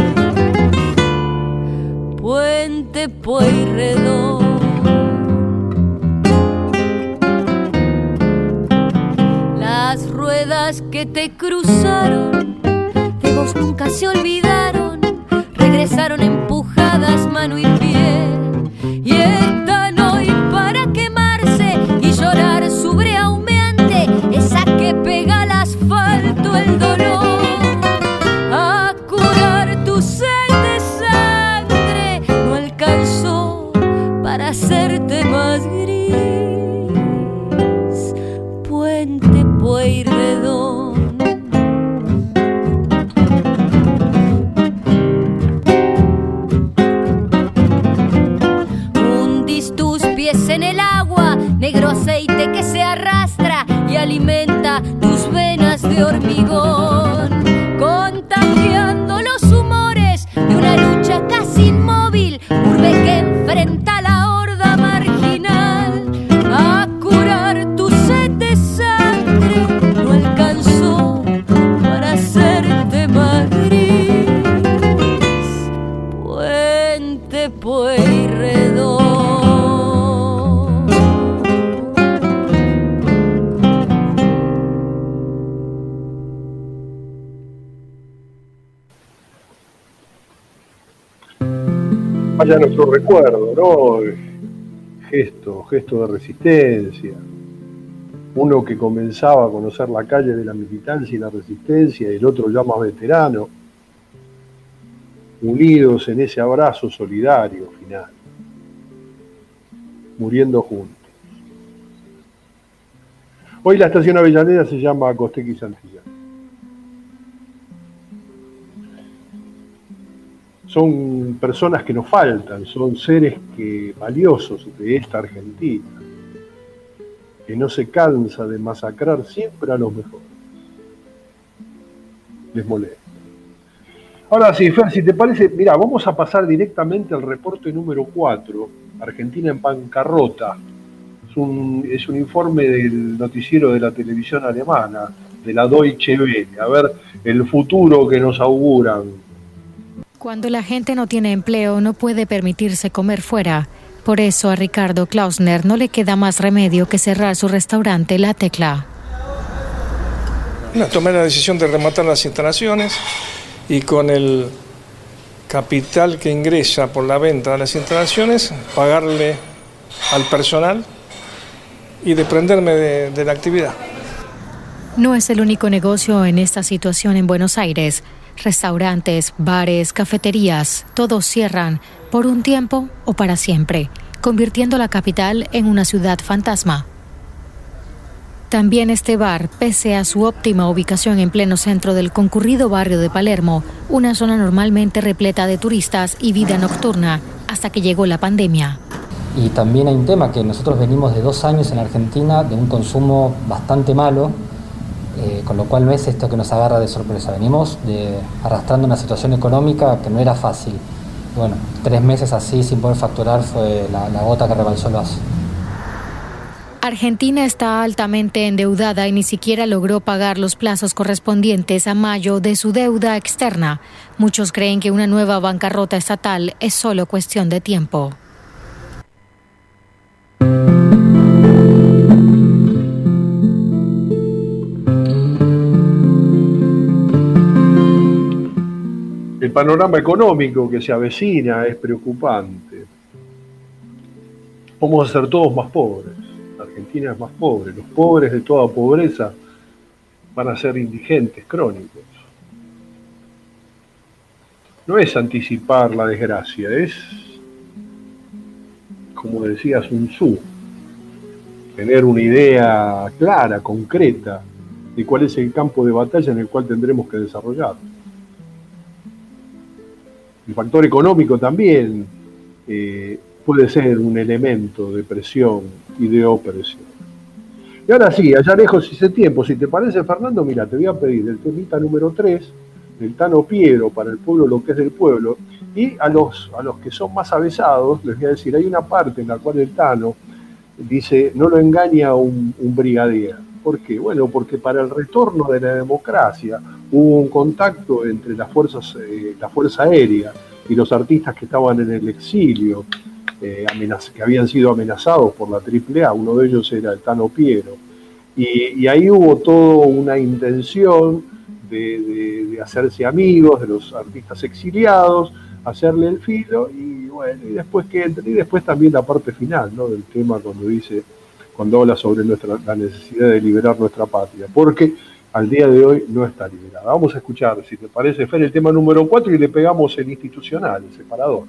Puente Pueyrredón, las ruedas que te cruzaron de vos nunca se olvidaron, regresaron empujadas mano y pie, y están hoy para quemarse y llorar su brea humeante, esa que pega al asfalto el dolor, a curar tu sed de sangre, no alcanzó para hacerte más gris. Puente Pueyrredón, hundís tus pies en el agua, negro aceite que se arrastra y alimenta tus venas de hormigón, contagiando los humores de una lucha casi inmóvil, urbe que enfrenta la horda marginal, a curar tu sed de sangre, no alcanzó para hacerte más gris. Puente Pueyrredón. Vaya nuestro recuerdo, ¿no? Gesto, gesto de resistencia. Uno que comenzaba a conocer la calle de la militancia y la resistencia, y el otro ya más veterano, unidos en ese abrazo solidario final, muriendo juntos. Hoy la estación Avellaneda se llama Costequi Santillán. Son personas que nos faltan, son seres que, valiosos de esta Argentina, que no se cansa de masacrar siempre a los mejores. Les molesta. Ahora sí, Fer, si te parece, mira, vamos a pasar directamente al reporte número cuatro, Argentina en bancarrota. Es un, es un informe del noticiero de la televisión alemana, de la Deutsche Welle. A ver, el futuro que nos auguran. Cuando la gente no tiene empleo, no puede permitirse comer fuera. Por eso a Ricardo Klausner no le queda más remedio que cerrar su restaurante La Tecla. Tomé la decisión de rematar las instalaciones y con el capital que ingresa por la venta de las instalaciones, pagarle al personal y desprenderme de, de la actividad. No es el único negocio en esta situación en Buenos Aires. Restaurantes, bares, cafeterías, todos cierran por un tiempo o para siempre, convirtiendo la capital en una ciudad fantasma. También este bar, pese a su óptima ubicación en pleno centro del concurrido barrio de Palermo, una zona normalmente repleta de turistas y vida nocturna, hasta que llegó la pandemia. Y también hay un tema que nosotros venimos de dos años en Argentina de un consumo bastante malo, eh, con lo cual no es esto que nos agarra de sorpresa. Venimos de, arrastrando una situación económica que no era fácil. Bueno, tres meses así sin poder facturar fue la, la gota que rebalsó el vaso. Argentina está altamente endeudada y ni siquiera logró pagar los plazos correspondientes a mayo de su deuda externa. Muchos creen que una nueva bancarrota estatal es solo cuestión de tiempo. El panorama económico que se avecina es preocupante. Vamos a ser todos más pobres. Argentina es más pobre. Los pobres de toda pobreza van a ser indigentes crónicos. No es anticipar la desgracia, es, como decía Sun Tzu, tener una idea clara, concreta, de cuál es el campo de batalla en el cual tendremos que desarrollar. El factor económico también eh, puede ser un elemento de presión y de opresión. Y ahora sí, allá lejos hice tiempo. Si te parece, Fernando, mira, te voy a pedir el temita número tres, del Tano Piero, para el pueblo lo que es del pueblo, y a los, a los que son más avesados, les voy a decir, hay una parte en la cual el Tano dice, no lo engaña un, un brigadier. ¿Por qué? Bueno, porque para el retorno de la democracia hubo un contacto entre las fuerzas, eh, la Fuerza Aérea y los artistas que estaban en el exilio, eh, amenaz- que habían sido amenazados por la triple A, uno de ellos era el Tano Piero, y, y ahí hubo toda una intención de, de, de hacerse amigos de los artistas exiliados, hacerle el filo, y bueno, y después que y después también la parte final, ¿no?, del tema cuando dice, cuando habla sobre nuestra, la necesidad de liberar nuestra patria, porque al día de hoy no está liberada. Vamos a escuchar, si te parece, Fer, el tema número cuatro y le pegamos el institucional, el separador.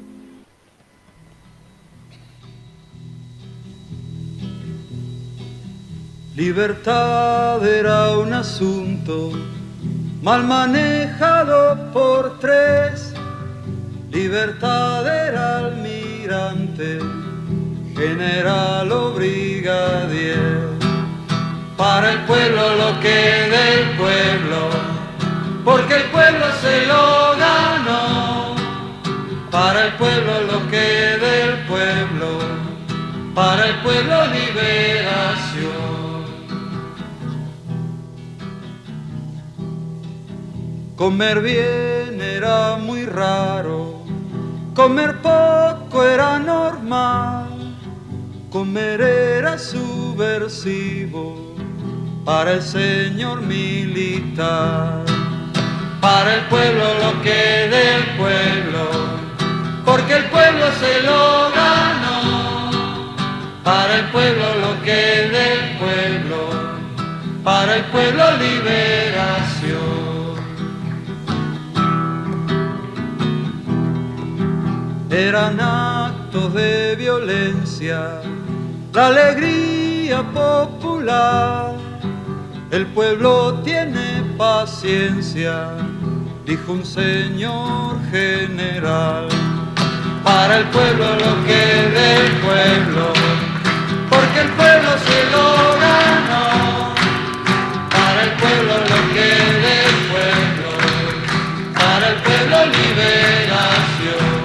Libertad era un asunto mal manejado por tres. Libertad era almirante, general o brigadier. Para el pueblo lo que del pueblo, porque el pueblo se lo ganó. Para el pueblo lo que del pueblo, para el pueblo liberación. Comer bien era muy raro, comer poco era normal, comer era subversivo para el señor militar. Para el pueblo lo que del pueblo, porque el pueblo se lo ganó. Para el pueblo lo que del pueblo, para el pueblo liberación. Eran actos de violencia, la alegría popular. El pueblo tiene paciencia, dijo un señor general. Para el pueblo lo que del pueblo, porque el pueblo se lo ganó. Para el pueblo lo que del pueblo, para el pueblo liberación.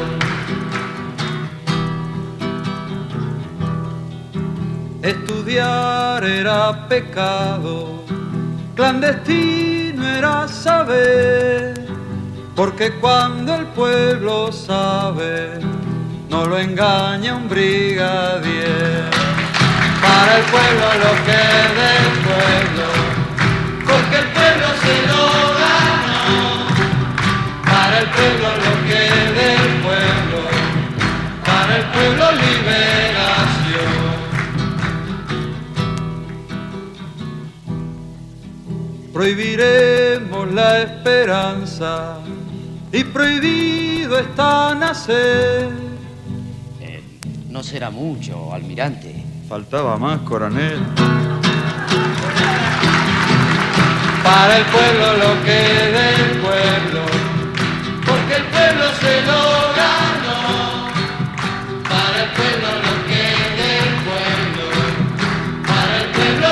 Estudiar era pecado, clandestino era saber, porque cuando el pueblo sabe, no lo engaña un brigadier. Para el pueblo lo que es del pueblo, porque el pueblo se lo ganó. Para el pueblo lo que es del pueblo, para el pueblo liberación. Prohibiremos la esperanza y prohibido está nacer. Eh, no será mucho, almirante. Faltaba más, coronel. Para el pueblo lo que es del pueblo, porque el pueblo se lo ganó. Para el pueblo lo que es del pueblo, para el pueblo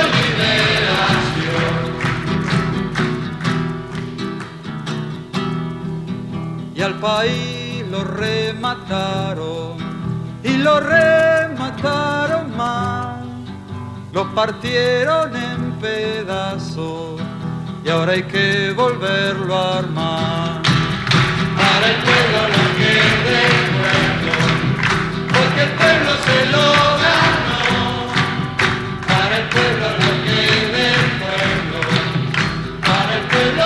liberación. Y al país lo remataron, y lo remataron más, lo partieron en pedazos y ahora hay que volverlo a armar. Para el pueblo lo que es del pueblo, porque el pueblo se lo ganó. Para el pueblo lo que es del pueblo, para el pueblo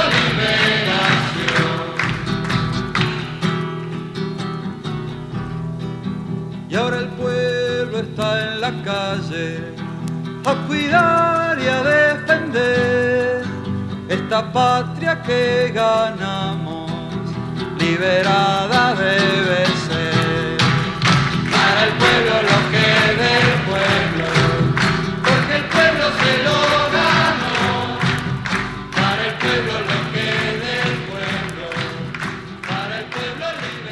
liberación. Y ahora el pueblo está en la calle a cuidar y a defender esta patria que ganamos, liberada debe ser. Para el pueblo lo que es del pueblo, porque el pueblo se lo ganó. Para el pueblo lo que es del pueblo, para el pueblo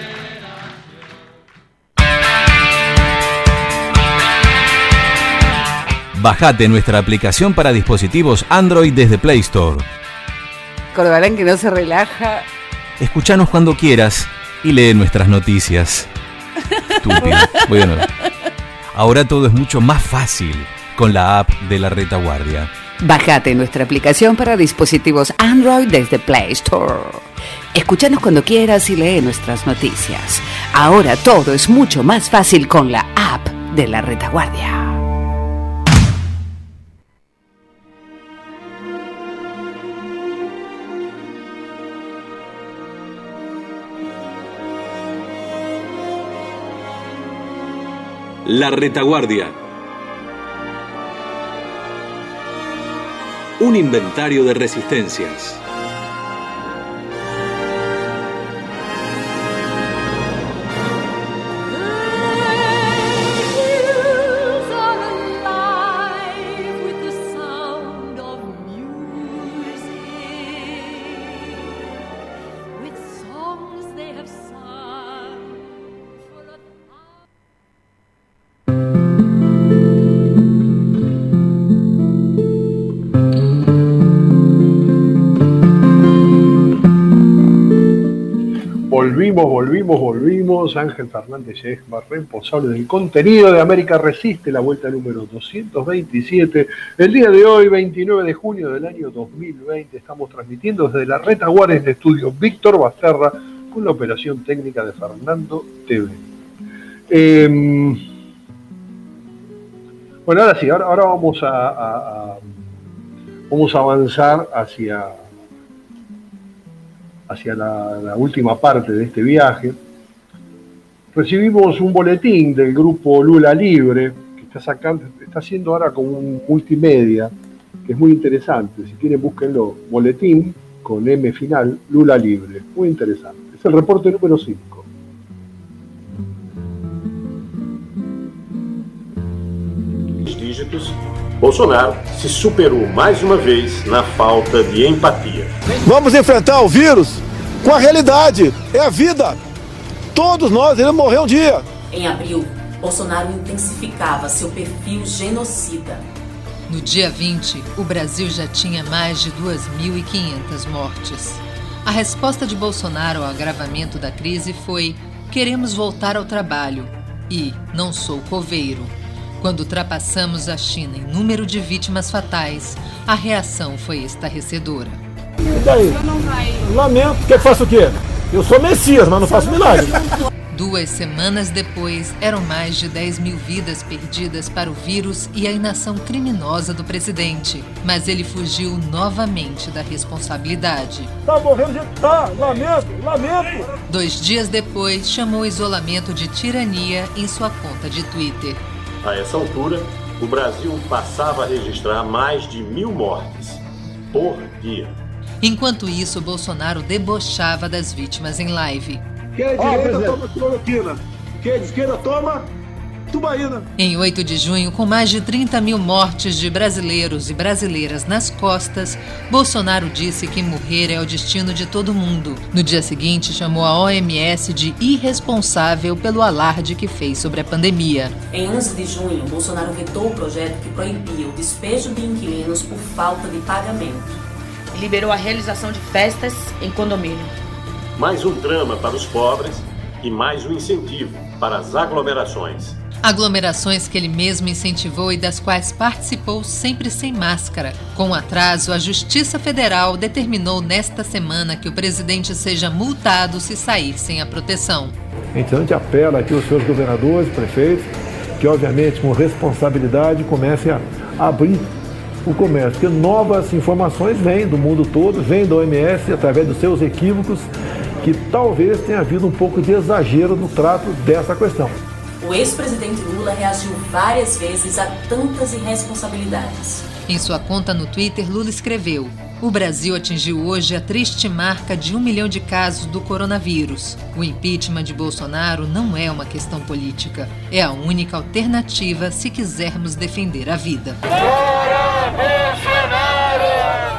liberación. Bajate nuestra aplicación para dispositivos Android desde Play Store. Corbalán que no se relaja. Escuchanos cuando quieras y lee nuestras noticias. Estúpido. Voy de nuevo. Ahora todo es mucho más fácil con la app de La Retaguardia. Bájate nuestra aplicación para dispositivos Android desde Play Store. Escúchanos cuando quieras y lee nuestras noticias. Ahora todo es mucho más fácil con la app de La Retaguardia. La Retaguardia. Un inventario de resistencias. Volvimos, volvimos, volvimos. Ángel Fernández Yesma, responsable del contenido de América Resiste, la vuelta número doscientos veintisiete. El día de hoy, veintinueve de junio del año dos mil veinte, estamos transmitiendo desde La Retaguardia en el estudio Víctor Basterra con la operación técnica de Fernando T V. Eh, bueno, ahora sí, ahora, ahora vamos a, a, a vamos a avanzar hacia hacia la, la última parte de este viaje. Recibimos un boletín del grupo Lula Libre, que está sacando, está haciendo ahora como un multimedia, que es muy interesante. Si quieren, búsquenlo. Boletín con M final, Lula Libre. Muy interesante. Es el reporte número cinco. Dígitos, Bolsonaro se superou mais uma vez na falta de empatia. Vamos enfrentar o vírus com a realidade, é a vida. Todos nós iremos morrer um dia. Em abril, Bolsonaro intensificava seu perfil genocida. No dia vinte, o Brasil já tinha mais de duas mil e quinhentas mortes. A resposta de Bolsonaro ao agravamento da crise foi: queremos voltar ao trabalho e não sou coveiro. Quando ultrapassamos a China em número de vítimas fatais, a reação foi estarrecedora. E daí? Lamento. Quer que faça o quê? Eu sou Messias, mas não faço milagre. Duas semanas depois, eram mais de dez mil vidas perdidas para o vírus e a inação criminosa do presidente. Mas ele fugiu novamente da responsabilidade. Tá morrendo de... Tá, lamento, lamento. Dois dias depois, chamou o isolamento de tirania em sua conta de Twitter. A essa altura, o Brasil passava a registrar mais de mil mortes por dia. Enquanto isso, Bolsonaro debochava das vítimas em live. Quem é de direita oh, toma cloroquina, quem é de esquerda toma tubaína. Em oito de junho, com mais de trinta mil mortes de brasileiros e brasileiras nas costas, Bolsonaro disse que morrer é o destino de todo mundo. No dia seguinte, chamou a O M S de irresponsável pelo alarde que fez sobre a pandemia. Em onze de junho, Bolsonaro vetou o projeto que proibia o despejo de inquilinos por falta de pagamento. Liberou a realização de festas em condomínio. Mais um drama para os pobres e mais um incentivo para as aglomerações. Aglomerações que ele mesmo incentivou e das quais participou sempre sem máscara. Com atraso, a Justiça Federal determinou nesta semana que o presidente seja multado se sair sem a proteção. Então a gente apela aqui aos seus governadores, prefeitos, que obviamente com responsabilidade comecem a abrir o comércio, porque novas informações vêm do mundo todo, vêm da O M S através dos seus equívocos, que talvez tenha havido um pouco de exagero no trato dessa questão. O ex-presidente Lula reagiu várias vezes a tantas irresponsabilidades. Em sua conta no Twitter, Lula escreveu: o Brasil atingiu hoje a triste marca de um milhão de casos do coronavírus. O impeachment de Bolsonaro não é uma questão política. É a única alternativa se quisermos defender a vida. Fora Bolsonaro!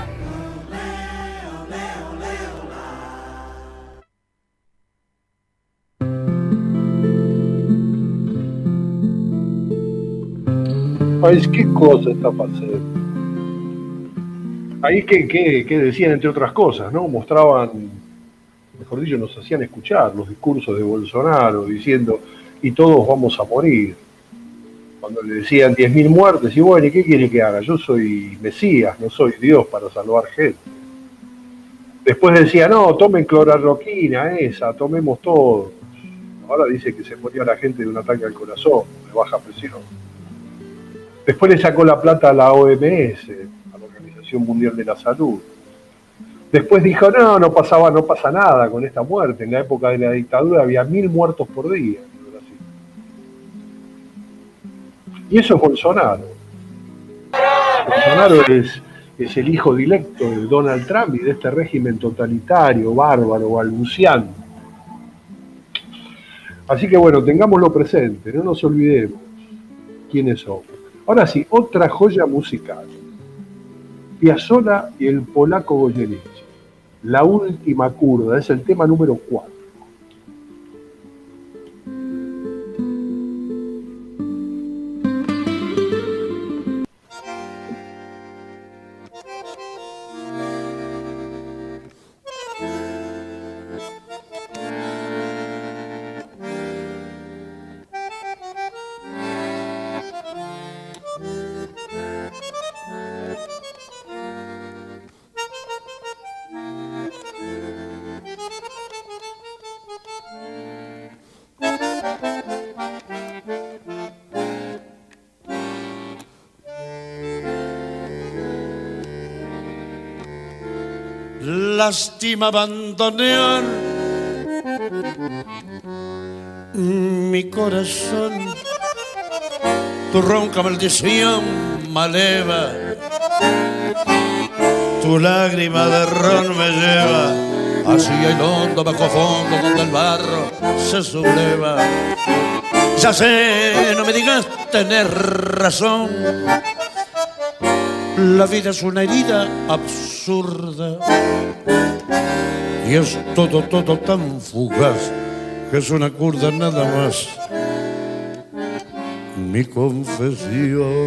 Mas que cosa está pasando? Ahí que, que, que decían, entre otras cosas, ¿no? Mostraban, mejor dicho, nos hacían escuchar los discursos de Bolsonaro diciendo, y todos vamos a morir. Cuando le decían diez mil muertes, y bueno, ¿y qué quiere que haga? Yo soy Mesías, no soy Dios para salvar gente. Después decía, no, tomen clorarroquina esa, tomemos todo. Ahora dice que se moría la gente de un ataque al corazón, de baja presión. Después le sacó la plata a la O M S, a la Organización Mundial de la Salud. Después dijo, no, no pasaba, no pasa nada con esta muerte. En la época de la dictadura había mil muertos por día en Brasil. Y eso es Bolsonaro. Bolsonaro es, es el hijo directo de Donald Trump y de este régimen totalitario, bárbaro, balbuciante. Así que bueno, tengámoslo presente, no nos olvidemos quiénes somos. Ahora sí, otra joya musical. Piazzolla y el polaco Goyeneche. La última curda, es el tema número cuatro. Lástima abandonar mi corazón, tu ronca maldición maleva, tu lágrima de ron me lleva hacia el hondo bajo fondo donde el barro se subleva. Ya sé, no me digas tener razón, la vida es una herida absurda y es todo, todo tan fugaz que es una curda nada más. Mi confesión,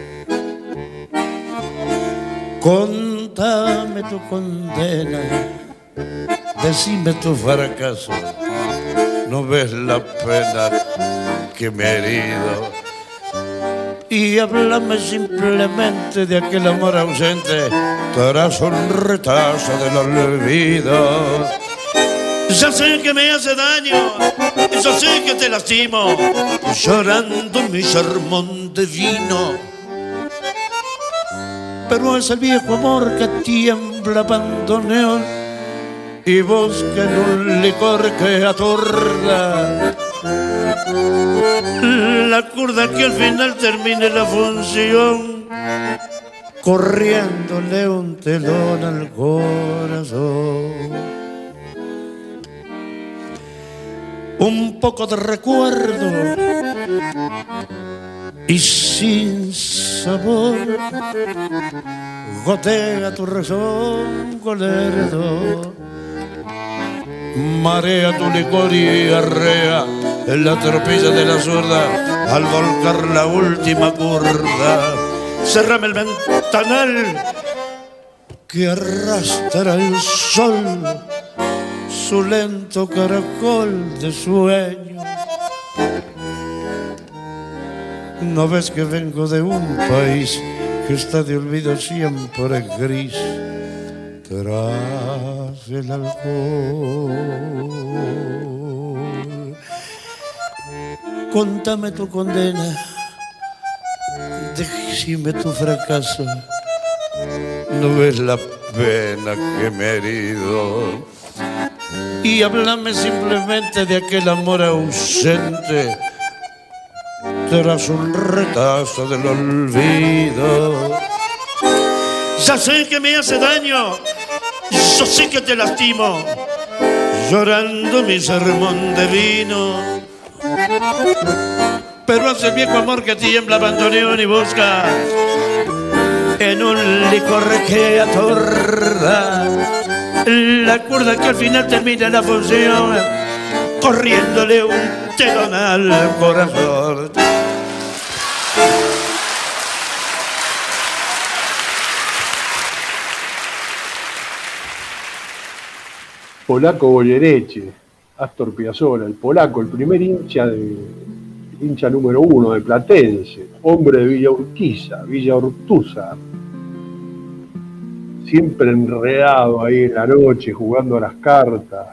contame tu condena, decime tu fracaso, no ves la pena que me he herido. Y háblame simplemente de aquel amor ausente tras un retazo del olvido. Ya sé que me hace daño, yo sé que te lastimo, llorando mi sermón de vino. Pero es el viejo amor que tiembla bandoneón y busca en un licor que atorda la curda que al final termine la función, corriéndole un telón al corazón. Un poco de recuerdo y sin sabor gotea tu razón con lerdo, marea tu licor y arrea en la tropilla de la zurda al volcar la última curva. Cerrame el ventanal que arrastra el sol, su lento caracol de sueño. ¿No ves que vengo de un país que está de olvido siempre gris tras el alcohol? Contame tu condena, decime tu fracaso. No ves la pena que me he herido y háblame simplemente de aquel amor ausente tras un retazo del olvido. Ya sé que me hace daño, yo sé que te lastimo, llorando mi sermón de vino. Pero hace el viejo amor que tiembla bandoneón y busca en un licor que atorda la cuerda que al final termina la función, corriéndole un telón al corazón. Polaco Goyeneche, Astor Piazzolla, el polaco, el primer hincha de hincha número uno de Platense, hombre de Villa Urquiza, Villa Ortuza, siempre enredado ahí en la noche, jugando a las cartas.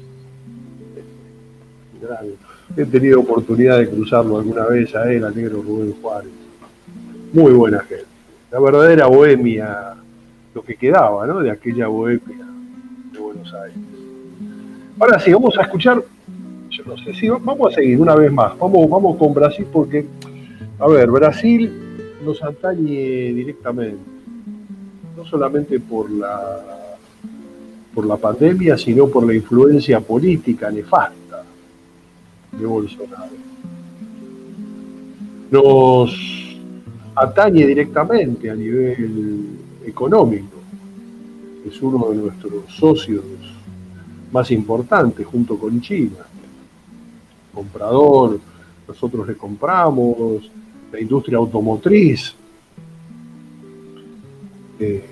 He tenido oportunidad de cruzarlo alguna vez a él, al negro Rubén Juárez. Muy buena gente. La verdadera bohemia, lo que quedaba, ¿no?, de aquella bohemia de Buenos Aires. Ahora sí, vamos a escuchar, yo no sé si vamos a seguir una vez más. Vamos, vamos con Brasil porque, a ver, Brasil nos atañe directamente. No solamente por la, por la pandemia, sino por la influencia política nefasta de Bolsonaro. Nos atañe directamente a nivel económico. Es uno de nuestros socios más importantes junto con China. Comprador, nosotros le compramos, la industria automotriz. Eh,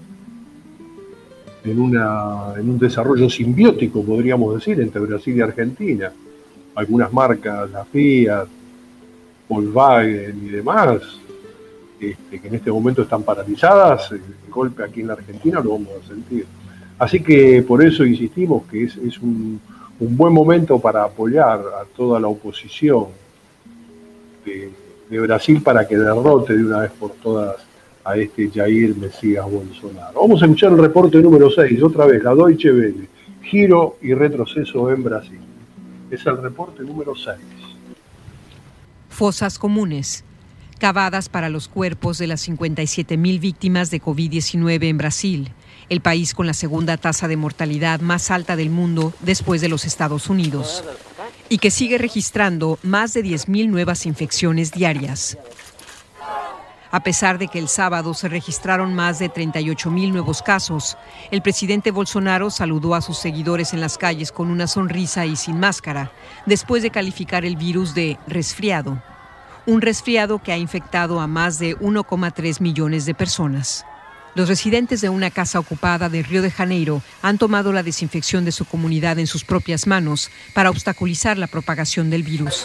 en, una, en un desarrollo simbiótico, podríamos decir, entre Brasil y Argentina. Algunas marcas, la Fiat, Volkswagen y demás, este, que en este momento están paralizadas, el golpe aquí en la Argentina lo vamos a sentir. Así que por eso insistimos que es, es un, un buen momento para apoyar a toda la oposición de, de Brasil para que derrote de una vez por todas a este Jair Mesías Bolsonaro. Vamos a escuchar el reporte número seis, otra vez, la Deutsche Welle, giro y retroceso en Brasil. Es el reporte número seis. Fosas comunes, cavadas para los cuerpos de las cincuenta y siete mil víctimas de COVID diecinueve en Brasil, el país con la segunda tasa de mortalidad más alta del mundo después de los Estados Unidos, y que sigue registrando más de diez mil nuevas infecciones diarias. A pesar de que el sábado se registraron más de treinta y ocho mil nuevos casos, el presidente Bolsonaro saludó a sus seguidores en las calles con una sonrisa y sin máscara, después de calificar el virus de resfriado. Un resfriado que ha infectado a más de uno coma tres millones de personas. Los residentes de una casa ocupada de Río de Janeiro han tomado la desinfección de su comunidad en sus propias manos para obstaculizar la propagación del virus.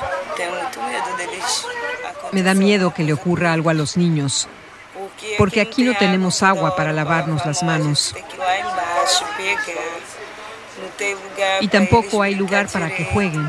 Me da miedo que le ocurra algo a los niños, porque aquí no tenemos agua para lavarnos las manos. Y tampoco hay lugar para que jueguen.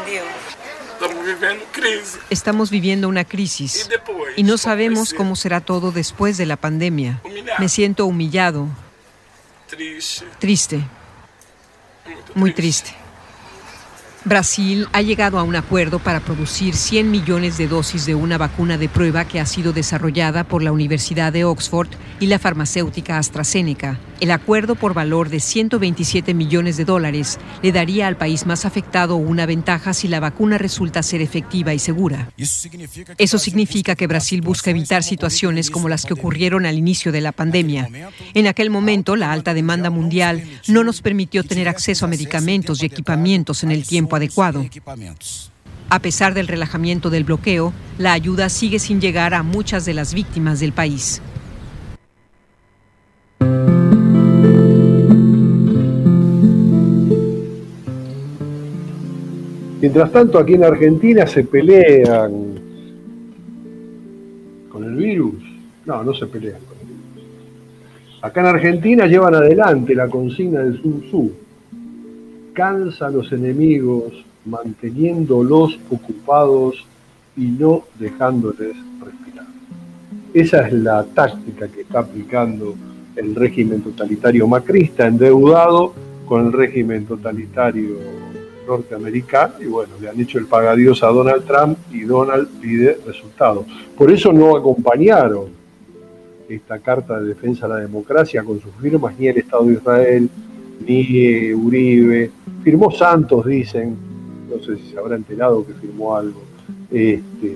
Estamos viviendo una crisis y no sabemos cómo será todo después de la pandemia. Me siento humillado, triste, muy triste. Brasil ha llegado a un acuerdo para producir cien millones de dosis de una vacuna de prueba que ha sido desarrollada por la Universidad de Oxford y la farmacéutica AstraZeneca. El acuerdo, por valor de ciento veintisiete millones de dólares, le daría al país más afectado una ventaja si la vacuna resulta ser efectiva y segura. Eso significa que Brasil busca evitar situaciones como las que ocurrieron al inicio de la pandemia. En aquel momento, la alta demanda mundial no nos permitió tener acceso a medicamentos y equipamientos en el tiempo adecuado. A pesar del relajamiento del bloqueo, la ayuda sigue sin llegar a muchas de las víctimas del país. Mientras tanto, aquí en Argentina se pelean con el virus. No, no se pelean con el virus. Acá en Argentina llevan adelante la consigna del Sun Tzu. Cansa a los enemigos manteniéndolos ocupados y no dejándoles respirar. Esa es la táctica que está aplicando el régimen totalitario macrista, endeudado con el régimen totalitario norteamericano, y bueno, le han hecho el pagadiós a Donald Trump y Donald pide resultados. Por eso no acompañaron esta Carta de Defensa de la Democracia con sus firmas ni el Estado de Israel, ni Uribe. Firmó Santos, dicen, no sé si se habrá enterado que firmó algo, este,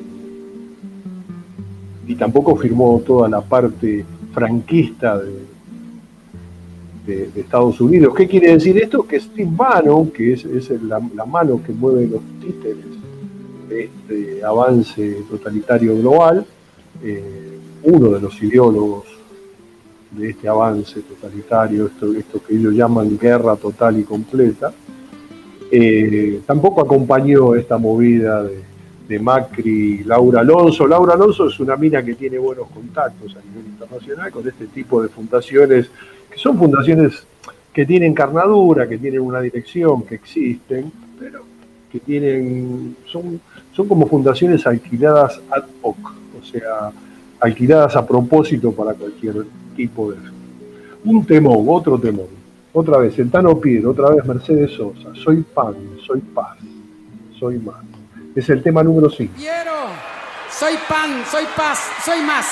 y tampoco firmó toda la parte franquista de De, de Estados Unidos. ¿Qué quiere decir esto? Que Steve Bannon, que es, es la, la mano que mueve los títeres de este avance totalitario global, eh, uno de los ideólogos de este avance totalitario, esto, esto que ellos llaman guerra total y completa, eh, tampoco acompañó esta movida de, de Macri y Laura Alonso. Laura Alonso es una mina que tiene buenos contactos a nivel internacional con este tipo de fundaciones, que son fundaciones que tienen carnadura, que tienen una dirección, que existen, pero que tienen son, son como fundaciones alquiladas ad hoc, o sea, alquiladas a propósito para cualquier tipo de fin. Un temón, otro temón, otra vez el Tano Piedra, otra vez Mercedes Sosa, soy pan, soy paz, soy más. Es el tema número cinco. Quiero, soy pan, soy paz, soy más.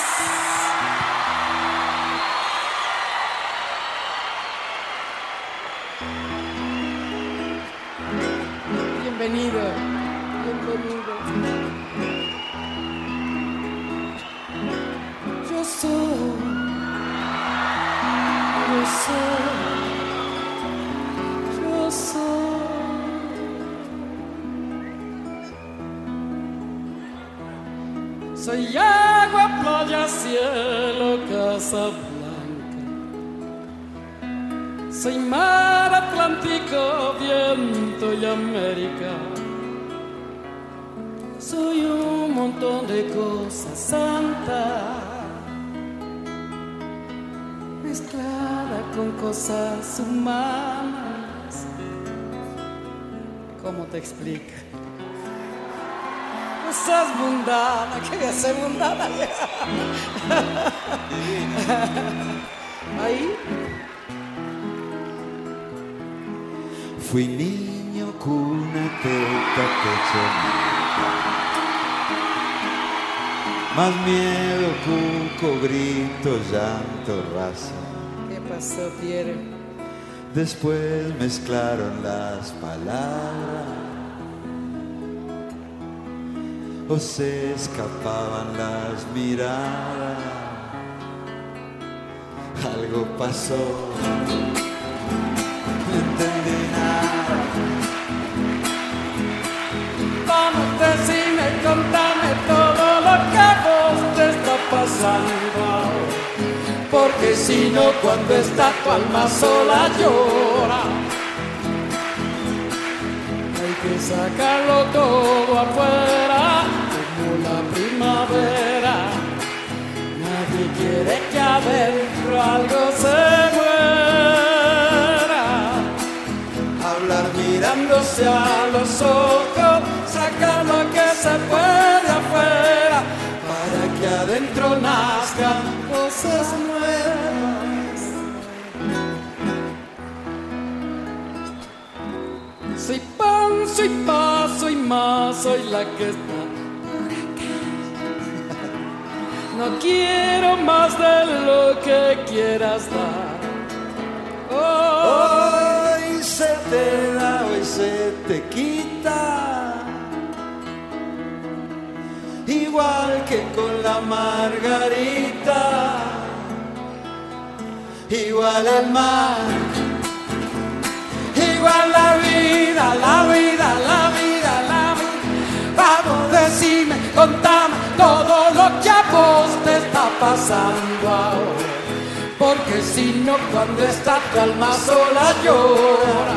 Bienvenido, bienvenido. Yo soy, yo soy, yo soy. Soy agua, playa, cielo, casa blanca. Soy mar, Atlántico, viento y América. Soy un montón de cosas santas, mezclada con cosas humanas. ¿Cómo te explico? Cosas mundanas, ¿qué voy a hacer mundana? Ahí. Fui niño, cuna, teta, pecho, más miedo, cuco, grito, llanto, raza. ¿Qué pasó, Pierre? Después mezclaron las palabras o se escapaban las miradas. Algo pasó, no entendí nada. Vamos, decime, contame todo lo que a vos te está pasando. Porque si no, cuando está tu alma sola llora. Hay que sacarlo todo afuera, como la primavera. Nadie quiere que adentro algo se muera. soy la que está por acá. No quiero más de lo que quieras dar. Oh. Hoy se te da, hoy se te quita, igual que con la margarita, igual el mar, igual la vida, la vida, la vida, la vida. Vamos, decime, contame todo lo que a vos te está pasando ahora. Porque si no, cuando está tu alma sola llora.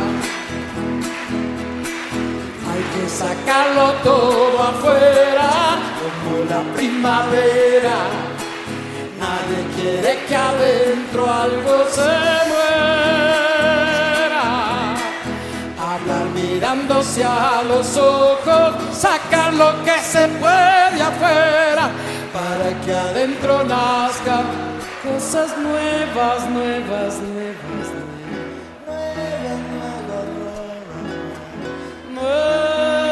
Hay que sacarlo todo afuera, como la primavera. Nadie quiere que adentro algo se muera. Hablar mirándose a los ojos, sacar lo que se puede afuera, para que adentro nazca cosas nuevas, nuevas, nuevas, nuevas, nuevas.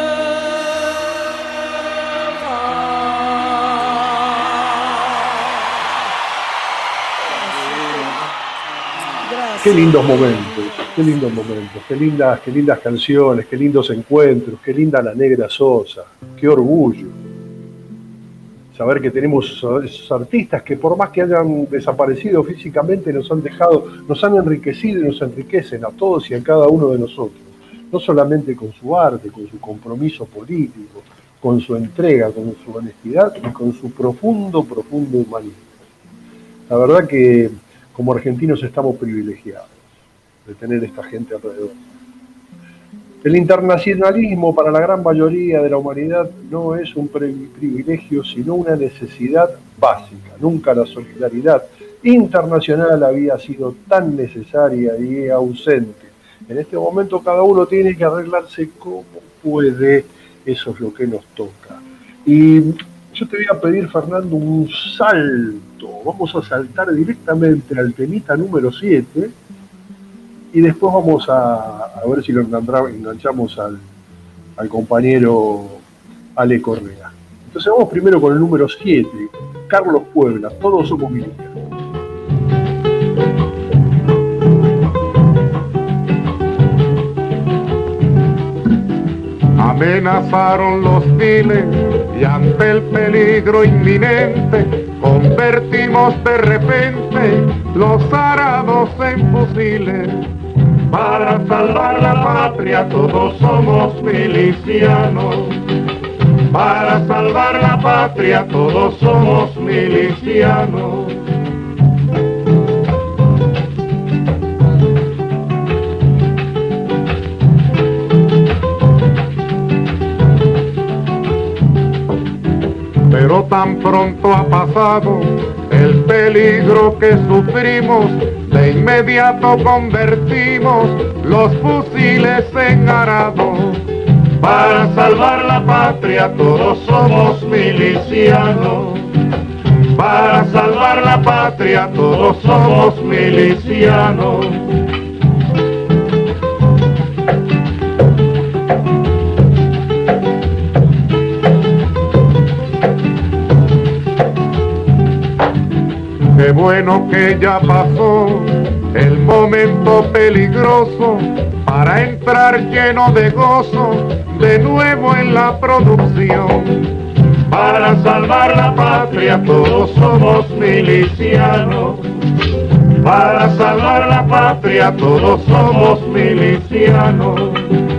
Qué lindos momentos, qué lindos momentos, qué lindas, qué lindas canciones, qué lindos encuentros, qué linda la Negra Sosa, qué orgullo. Saber que tenemos esos artistas que por más que hayan desaparecido físicamente nos han dejado, nos han enriquecido y nos enriquecen a todos y a cada uno de nosotros. No solamente con su arte, con su compromiso político, con su entrega, con su honestidad y con su profundo, profundo humanismo. La verdad que como argentinos estamos privilegiados de tener esta gente alrededor. El internacionalismo para la gran mayoría de la humanidad no es un privilegio, sino una necesidad básica. Nunca la solidaridad internacional había sido tan necesaria y ausente. En este momento cada uno tiene que arreglarse como puede, eso es lo que nos toca. Y yo te voy a pedir, Fernando, un salto. Vamos a saltar directamente al temita número siete. Y después vamos a, a ver si lo enganchamos al, al compañero Ale Correa. Entonces vamos primero con el número siete, Carlos Puebla, Todos somos milicianos. Amenazaron los files y ante el peligro inminente convertimos de repente los arados en fusiles. Para salvar la patria todos somos milicianos. Para salvar la patria todos somos milicianos. Pero tan pronto ha pasado el peligro que sufrimos, de inmediato convertimos los fusiles en arados. Para salvar la patria todos somos milicianos. Para salvar la patria todos somos milicianos. Qué bueno que ya pasó el momento peligroso para entrar lleno de gozo de nuevo en la producción. Para salvar la patria todos somos milicianos. Para salvar la patria todos somos milicianos.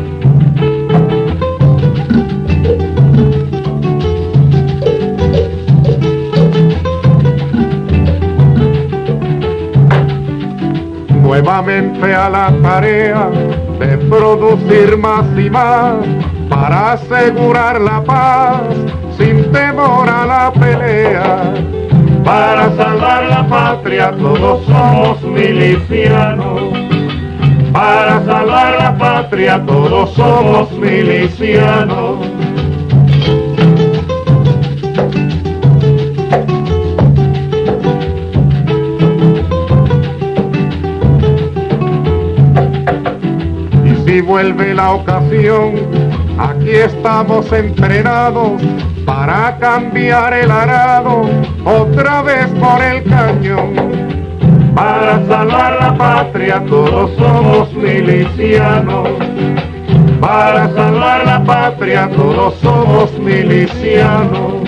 Nuevamente a la tarea de producir más y más para asegurar la paz sin temor a la pelea. Para salvar la patria todos somos milicianos. Para salvar la patria todos somos milicianos. Y vuelve la ocasión Aquí estamos entrenados para cambiar el arado otra vez por el cañón. Para salvar la patria todos somos milicianos. Para salvar la patria todos somos milicianos.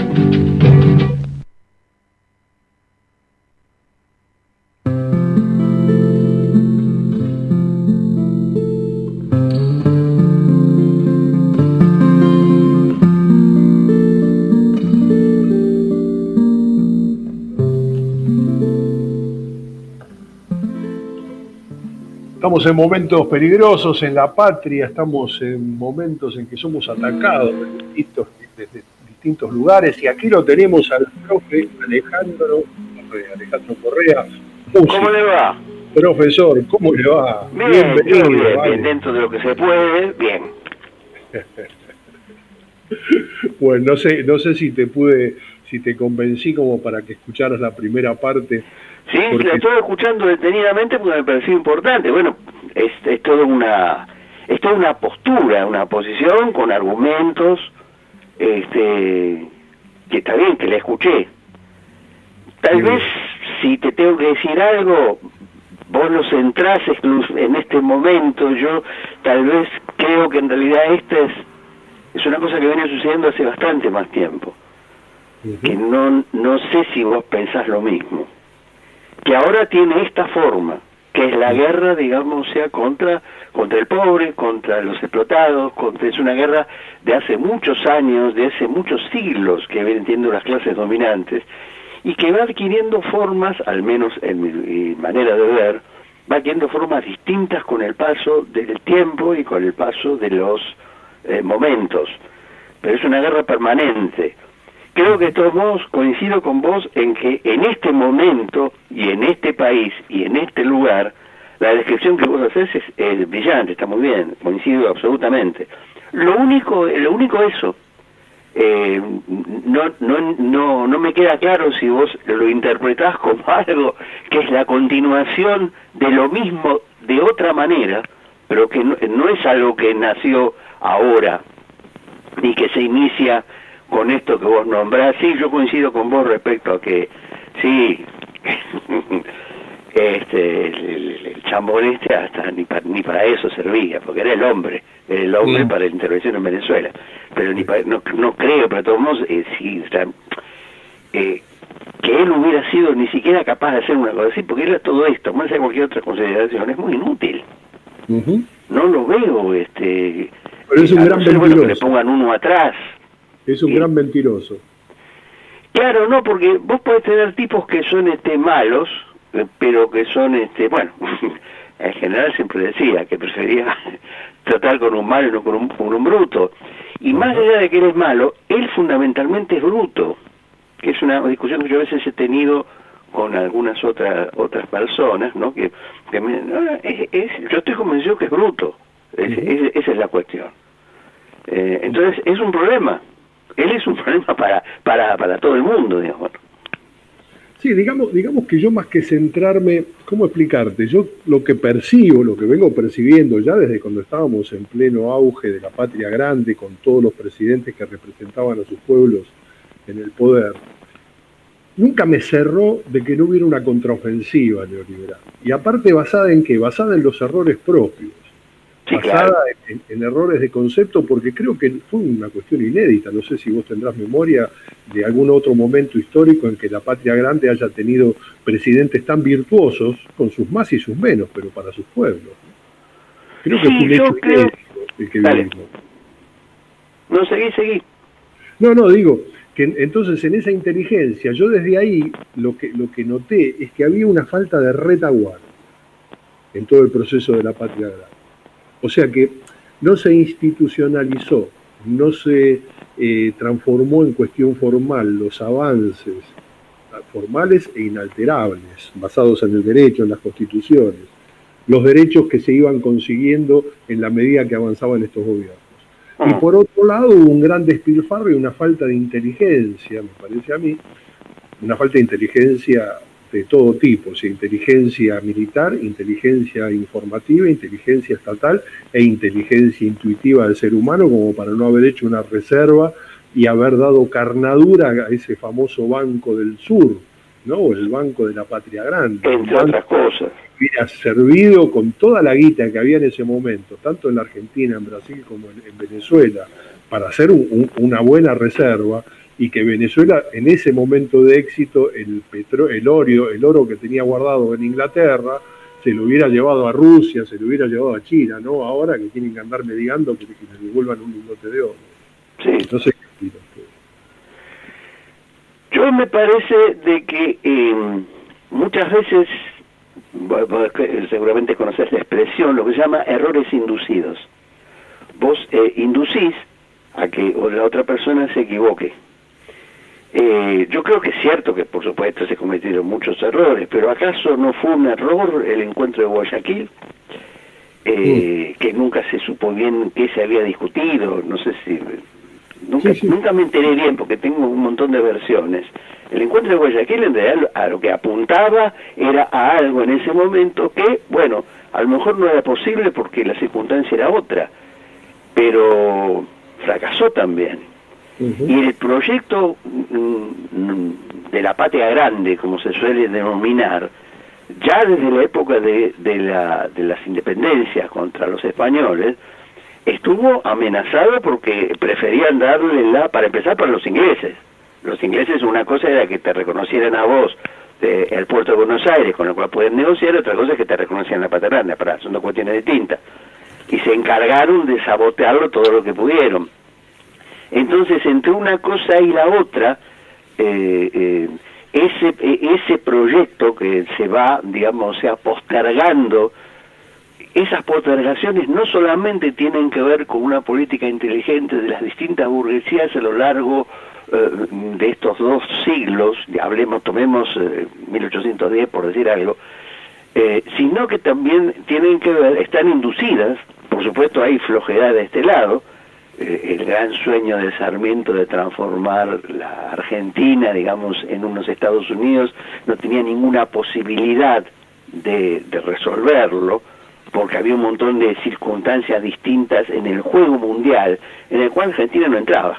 Estamos en momentos peligrosos en la patria, estamos en momentos en que somos atacados desde distintos, desde distintos lugares, y aquí lo tenemos al profe Alejandro, Alejandro Correa. Músico. ¿Cómo le va? Profesor, ¿cómo le va? Bien, bienvenido. bien, bien, vale. dentro de lo que se puede, bien. Bueno, no sé, no sé si te pude, si te convencí como para que escucharas la primera parte. Sí, porque... la estoy escuchando detenidamente porque me pareció importante. Bueno, es, es toda una es toda una postura, una posición con argumentos, este, que está bien, que la escuché. Tal vez, si te tengo que decir algo, vos lo centrás en este momento. Yo tal vez creo que en realidad esta es, es una cosa que viene sucediendo hace bastante más tiempo. Uh-huh. Que no, no sé si vos pensás lo mismo. Que ahora tiene esta forma, que es la guerra, digamos, sea contra contra el pobre, contra los explotados, contra, es una guerra de hace muchos años, de hace muchos siglos que vienen teniendo las clases dominantes, y que va adquiriendo formas, al menos en mi manera de ver, va adquiriendo formas distintas con el paso del tiempo y con el paso de los eh, momentos. Pero es una guerra permanente. Creo que de todos modos coincido con vos en que en este momento y en este país y en este lugar la descripción que vos haces es, es brillante, está muy bien, coincido absolutamente. Lo único, lo único eso, eh, no, no, no, no me queda claro si vos lo interpretás como algo que es la continuación de lo mismo de otra manera, pero que no, no es algo que nació ahora ni que se inicia con esto que vos nombrás. Sí, yo coincido con vos respecto a que, sí, este, el, el, el chambón este hasta ni, pa, ni para eso servía, porque era el hombre, era el hombre sí. para la intervención en Venezuela. Pero ni para, no, no creo, pero de todos modos, eh, sí, o sea, eh, que él hubiera sido ni siquiera capaz de hacer una cosa así, porque era todo esto, más allá de cualquier otra consideración, es muy inútil. Uh-huh. No lo veo, este... Pero es un eh, gran mentiroso. Bueno que le pongan uno atrás. Es un eh, gran mentiroso. Claro, no, porque vos podés tener tipos que son este malos, eh, pero que son, este bueno, en general siempre decía que prefería tratar con un malo y no con un, con un bruto. Y uh-huh. más allá de que él es malo, él fundamentalmente es bruto, que es una discusión que yo a veces he tenido con algunas otras otras personas, ¿no? Que, que me, no, es, es, yo estoy convencido que es bruto, es, uh-huh. es, esa es la cuestión. Eh, entonces es un problema. Él es un problema para para para todo el mundo, digamos. Sí, digamos, digamos que yo más que centrarme, ¿cómo explicarte? Yo lo que percibo, lo que vengo percibiendo ya desde cuando estábamos en pleno auge de la patria grande, con todos los presidentes que representaban a sus pueblos en el poder, nunca me cerró de que no hubiera una contraofensiva neoliberal. Y aparte, ¿basada en qué? Basada en los errores propios. Sí, basada claro. en, en errores de concepto, porque creo que fue una cuestión inédita. No sé si vos tendrás memoria de algún otro momento histórico en que la patria grande haya tenido presidentes tan virtuosos, con sus más y sus menos, pero para sus pueblos. Creo que sí, fue un hecho creo... inédito el que vivimos. No, seguí, seguí. No, no, digo que entonces en esa inteligencia, yo desde ahí lo que, lo que noté es que había una falta de retaguardia en todo el proceso de la patria grande. O sea que no se institucionalizó, no se eh, transformó en cuestión formal los avances formales e inalterables, basados en el derecho, en las constituciones, los derechos que se iban consiguiendo en la medida que avanzaban estos gobiernos. Y por otro lado hubo un gran despilfarro y una falta de inteligencia, me parece a mí, una falta de inteligencia de todo tipo, o sea, inteligencia militar, inteligencia informativa, inteligencia estatal e inteligencia intuitiva del ser humano, como para no haber hecho una reserva y haber dado carnadura a ese famoso Banco del Sur, ¿no? O el Banco de la Patria Grande. Entre otras cosas. Hubiera servido con toda la guita que había en ese momento, tanto en la Argentina, en Brasil como en, en Venezuela, para hacer un, un, una buena reserva, y que Venezuela en ese momento de éxito, el petro, el oro, el oro que tenía guardado en Inglaterra, se lo hubiera llevado a Rusia, se lo hubiera llevado a China, ¿no? Ahora que tienen que andar mendigando que, que les devuelvan un lingote de oro. Sí. No sé qué opinan ustedes. Yo me parece de que eh, muchas veces, vos seguramente conocés la expresión, lo que se llama errores inducidos. Vos eh, inducís a que la otra persona se equivoque. Eh, yo creo que es cierto que por supuesto se cometieron muchos errores, pero ¿acaso no fue un error el encuentro de Guayaquil? Eh, sí. Que nunca se supo bien qué se había discutido, no sé si... Nunca, sí, sí. nunca me enteré bien porque tengo un montón de versiones. El encuentro de Guayaquil en realidad a lo que apuntaba era a algo en ese momento que, bueno, a lo mejor no era posible porque la circunstancia era otra, pero fracasó también. Uh-huh. Y el proyecto mm, de la patria grande, como se suele denominar, ya desde la época de, de, la, de las independencias contra los españoles, estuvo amenazado porque preferían darle la, para empezar, para los ingleses. Los ingleses, una cosa era que te reconocieran a vos de, el puerto de Buenos Aires, con lo cual pueden negociar, otra cosa es que te reconocieran la patria grande, para, son dos cuestiones distintas. Y se encargaron de sabotearlo todo lo que pudieron. Entonces, entre una cosa y la otra, eh, eh, ese, ese proyecto que se va, digamos, o sea, postergando, esas postergaciones no solamente tienen que ver con una política inteligente de las distintas burguesías a lo largo eh, de estos dos siglos, hablemos, tomemos eh, mil ochocientos diez por decir algo, eh, sino que también tienen que ver, están inducidas, por supuesto hay flojedad de este lado, eh, el gran sueño de Sarmiento de transformar la Argentina, digamos, en unos Estados Unidos, no tenía ninguna posibilidad de, de resolverlo, porque había un montón de circunstancias distintas en el juego mundial, en el cual Argentina no entraba.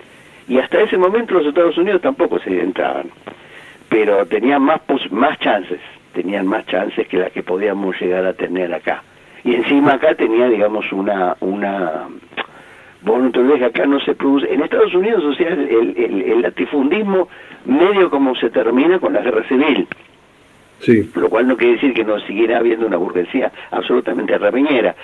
Y hasta ese momento los Estados Unidos tampoco se entraban, pero tenían más más chances, tenían más chances que las que podíamos llegar a tener acá. Y encima acá tenía, digamos, una... una vos no te olvides que acá no se produce... En Estados Unidos, o sea, el, el, el latifundismo medio como se termina con la guerra civil. Sí. Lo cual no quiere decir que no siguiera habiendo una burguesía absolutamente rapiñera.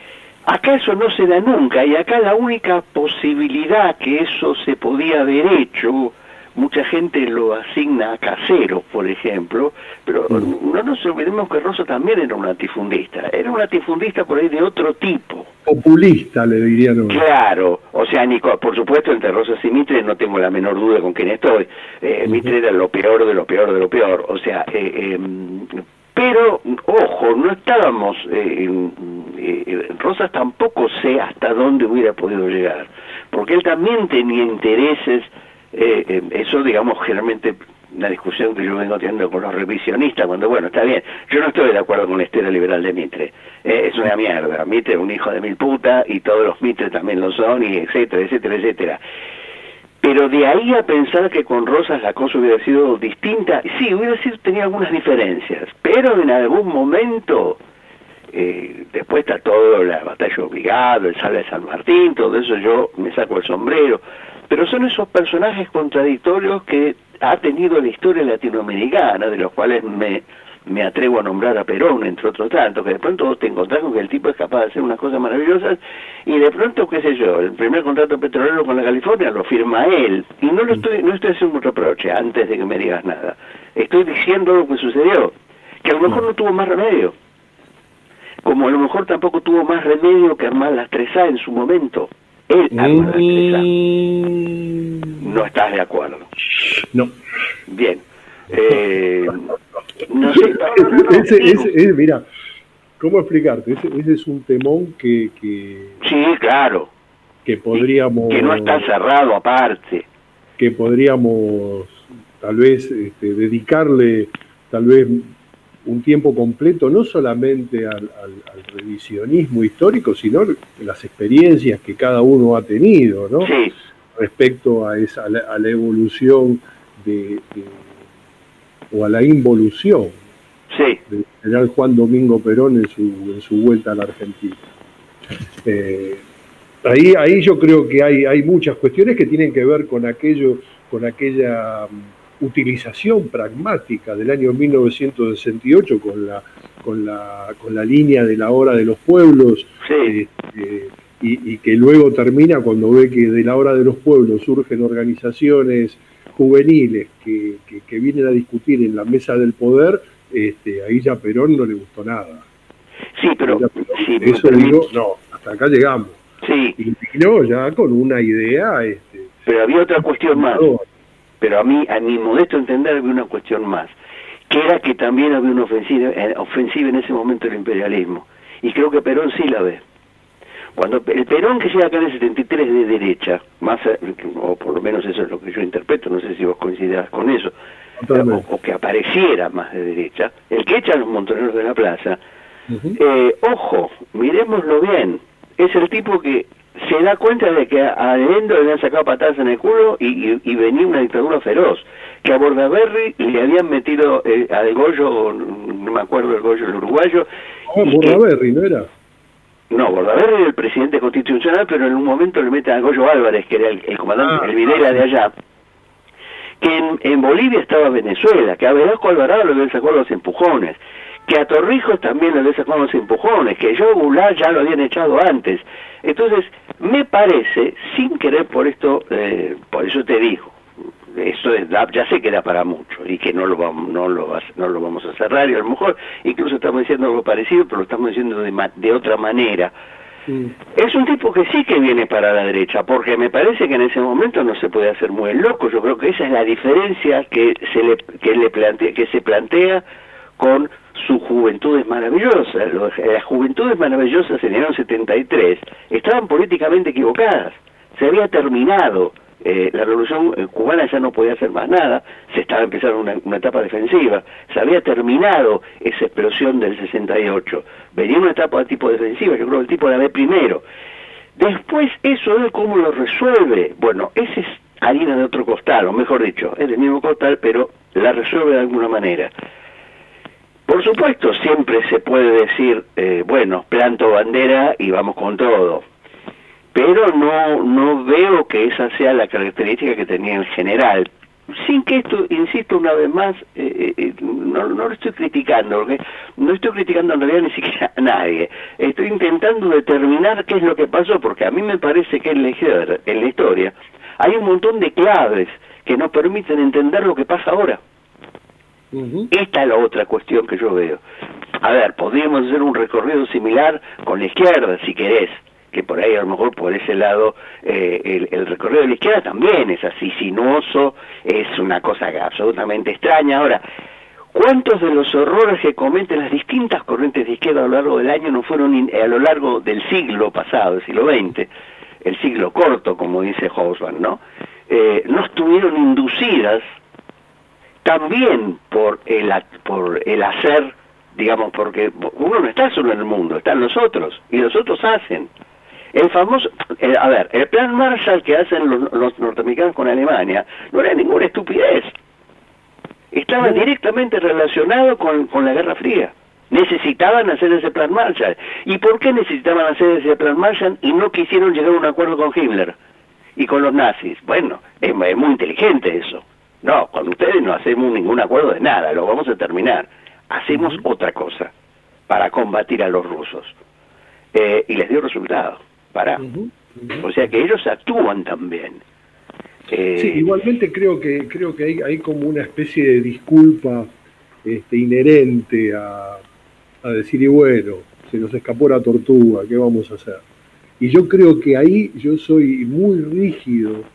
Acá eso no se da nunca, y acá la única posibilidad que eso se podía haber hecho, mucha gente lo asigna a Caseros, por ejemplo, pero mm. no nos olvidemos que Rosa también era un latifundista, era un latifundista por ahí de otro tipo. Populista, le dirían. Claro, o sea, Nico, por supuesto, entre Rosas y Mitre no tengo la menor duda con quién estoy. Eh, uh-huh. Mitre era lo peor de lo peor de lo peor, o sea, eh, eh, pero, ojo, no estábamos, eh, eh, Rosas tampoco sé hasta dónde hubiera podido llegar, porque él también tenía intereses, eh, eh, eso, digamos, generalmente una discusión que yo vengo teniendo con los revisionistas, cuando, bueno, está bien, yo no estoy de acuerdo con la historia liberal de Mitre, eh, es una mierda, Mitre es un hijo de mil putas, y todos los Mitre también lo son, y etcétera, etcétera, etcétera. Pero de ahí a pensar que con Rosas la cosa hubiera sido distinta, sí, hubiera sido, tenía algunas diferencias, pero en algún momento, eh, después está todo, la batalla obligada, el sable de San Martín, todo eso yo me saco el sombrero, pero son esos personajes contradictorios que ha tenido la historia latinoamericana, de los cuales me, me atrevo a nombrar a Perón, entre otros tantos, que de pronto te encontrás con que el tipo es capaz de hacer unas cosas maravillosas, y de pronto, qué sé yo, el primer contrato petrolero con la California lo firma él, y no lo estoy, no estoy haciendo un reproche antes de que me digas nada, estoy diciendo lo que sucedió, que a lo mejor no tuvo más remedio, como a lo mejor tampoco tuvo más remedio que armar las tres A en su momento. Él arma las tres A. ¿No estás de acuerdo? No. Bien. Eh, no sé, no, no, no, ese, ese, ese, mira, ¿cómo explicarte? Ese, ese es un temón que, que... Sí, claro. Que podríamos... Que no está cerrado aparte. Que podríamos, tal vez, este, dedicarle tal vez un tiempo completo, no solamente al, al, al revisionismo histórico, sino las experiencias que cada uno ha tenido, ¿no? Sí. Respecto a esa, a la, a la evolución de, de, o a la involución sí. del general Juan Domingo Perón en su, en su vuelta a la Argentina. Eh, ahí, ahí yo creo que hay, hay muchas cuestiones que tienen que ver con aquello, con aquella utilización pragmática del año mil novecientos sesenta y ocho con la, con la, con la línea de la hora de los pueblos, sí. eh, y, y que luego termina cuando ve que de la hora de los pueblos surgen organizaciones juveniles que, que, que vienen a discutir en la mesa del poder. Este, ahí ya Perón no le gustó nada. Sí, pero Perón, sí, eso pero, digo, no, hasta acá llegamos. Sí. Y vino ya con una idea. Este, pero había otra cuestión más. Pero a mí, a mi modesto entender, había una cuestión más, que era que también había una ofensiva, eh, ofensiva en ese momento del imperialismo. Y creo que Perón sí la ve. Cuando el Perón que llega acá en el setenta y tres de derecha, más o por lo menos eso es lo que yo interpreto, no sé si vos coincidirás con eso, o, o que apareciera más de derecha, el que echa a los montoneros de la plaza, uh-huh. eh, ojo, miremoslo bien, es el tipo que se da cuenta de que a Allende le habían sacado patadas en el culo y, y, y venía una dictadura feroz, que a Bordaberry le habían metido eh, a De Goyo, no me acuerdo el Goyo, el uruguayo. Oh, Bordaberry, ¿no era? No, Bordaberry era el presidente constitucional, pero en un momento le meten a Goyo Álvarez, que era el, el comandante, ah, el Videla de allá, que en, en Bolivia estaba Venezuela, que a Velasco Alvarado le habían sacado los empujones, que a Torrijos también le habían sacado los empujones, que yo Goulart ya lo habían echado antes. Entonces, me parece, sin querer por esto, eh, por eso te digo, esto es, ya sé que da para mucho y que no lo vamos, no lo, no lo vamos a cerrar, y a lo mejor incluso estamos diciendo algo parecido, pero lo estamos diciendo de, de otra manera. Mm. Es un tipo que sí que viene para la derecha, porque me parece que en ese momento no se puede hacer muy loco. Yo creo que esa es la diferencia que se le, que le plantea, que se plantea con sus Juventudes Maravillosas. Las Juventudes Maravillosas en el año setenta y tres estaban políticamente equivocadas. Se había terminado, eh, la revolución cubana ya no podía hacer más nada, se estaba empezando una, una etapa defensiva, se había terminado esa explosión del sesenta y ocho, venía una etapa de tipo defensiva, yo creo que el tipo la ve primero. Después eso de cómo lo resuelve, bueno, ese es harina de otro costal, o mejor dicho, es del mismo costal, pero la resuelve de alguna manera. Por supuesto, siempre se puede decir, eh, bueno, planto bandera y vamos con todo, pero no no veo que esa sea la característica que tenía en general. Sin que esto, insisto una vez más, eh, eh, no, no lo estoy criticando, porque no estoy criticando en realidad ni siquiera a nadie. Estoy intentando determinar qué es lo que pasó, porque a mí me parece que en la historia, en la historia hay un montón de claves que nos permiten entender lo que pasa ahora. Uh-huh. Esta es la otra cuestión que yo veo. A ver, podríamos hacer un recorrido similar con la izquierda, si querés, que por ahí a lo mejor por ese lado eh, el, el recorrido de la izquierda también es así sinuoso, es una cosa absolutamente extraña. Ahora, ¿cuántos de los horrores que cometen las distintas corrientes de izquierda a lo largo del año no fueron in, a lo largo del siglo pasado, el siglo veinte, el siglo corto, como dice Hobsbawm, ¿no? Eh, no estuvieron inducidas también por el, por el hacer, digamos, porque uno no está solo en el mundo, están los otros, y los otros hacen. El famoso, eh, a ver, el plan Marshall que hacen los, los norteamericanos con Alemania no era ninguna estupidez. Estaba directamente relacionado con, con la Guerra Fría. Necesitaban hacer ese plan Marshall. ¿Y por qué necesitaban hacer ese plan Marshall y no quisieron llegar a un acuerdo con Himmler y con los nazis? Bueno, es, es muy inteligente eso. No, con ustedes no hacemos ningún acuerdo de nada, lo vamos a terminar. Hacemos uh-huh. otra cosa para combatir a los rusos. Eh, y les dio resultado. Para. Uh-huh. Uh-huh. O sea que ellos actúan también. Eh, sí, igualmente creo que creo que hay, hay como una especie de disculpa este, inherente a, a decir, y bueno, se nos escapó la tortuga, ¿qué vamos a hacer? Y yo creo que ahí yo soy muy rígido,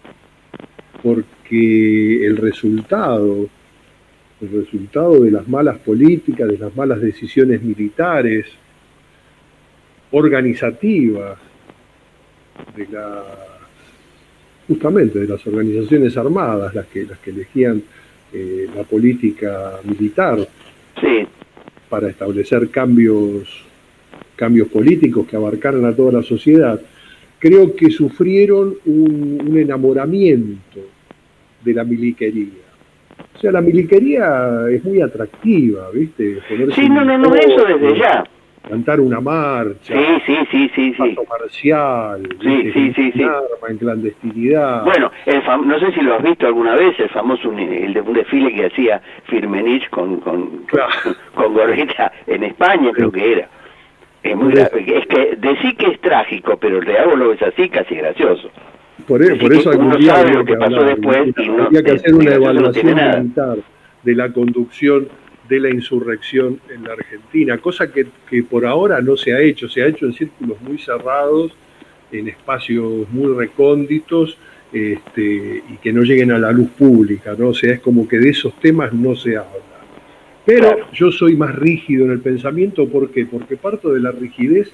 porque el resultado, el resultado de las malas políticas, de las malas decisiones militares, organizativas, de las, justamente de las organizaciones armadas, las que, las que elegían eh, la política militar Sí. Para establecer cambios, cambios políticos que abarcaran a toda la sociedad, creo que sufrieron un, un enamoramiento de la miliquería. O sea, la miliquería es muy atractiva, ¿viste? Ponerse sí, no, no, no, eso desde ya. Cantar una marcha, sí, sí, sí, sí, sí. paso marcial, sí, sí, sí, sí. arma en clandestinidad. Bueno, el fam no sé si lo has visto alguna vez, el famoso el de un desfile que hacía Firmenich con con, claro. con, con Gorrita en España, creo que era. Es muy es que decir que es trágico, pero el real lo ves así, casi gracioso. Por, e por eso uno sabe lo que pasó hablar, después y no, había que hacer una evaluación no militar de la conducción de la insurrección en la Argentina, cosa que, que por ahora no se ha hecho, se ha hecho en círculos muy cerrados, en espacios muy recónditos, este, y que no lleguen a la luz pública, ¿no? O sea, es como que de esos temas no se habla. Pero claro. Yo soy más rígido en el pensamiento, ¿por qué? Porque parto de la rigidez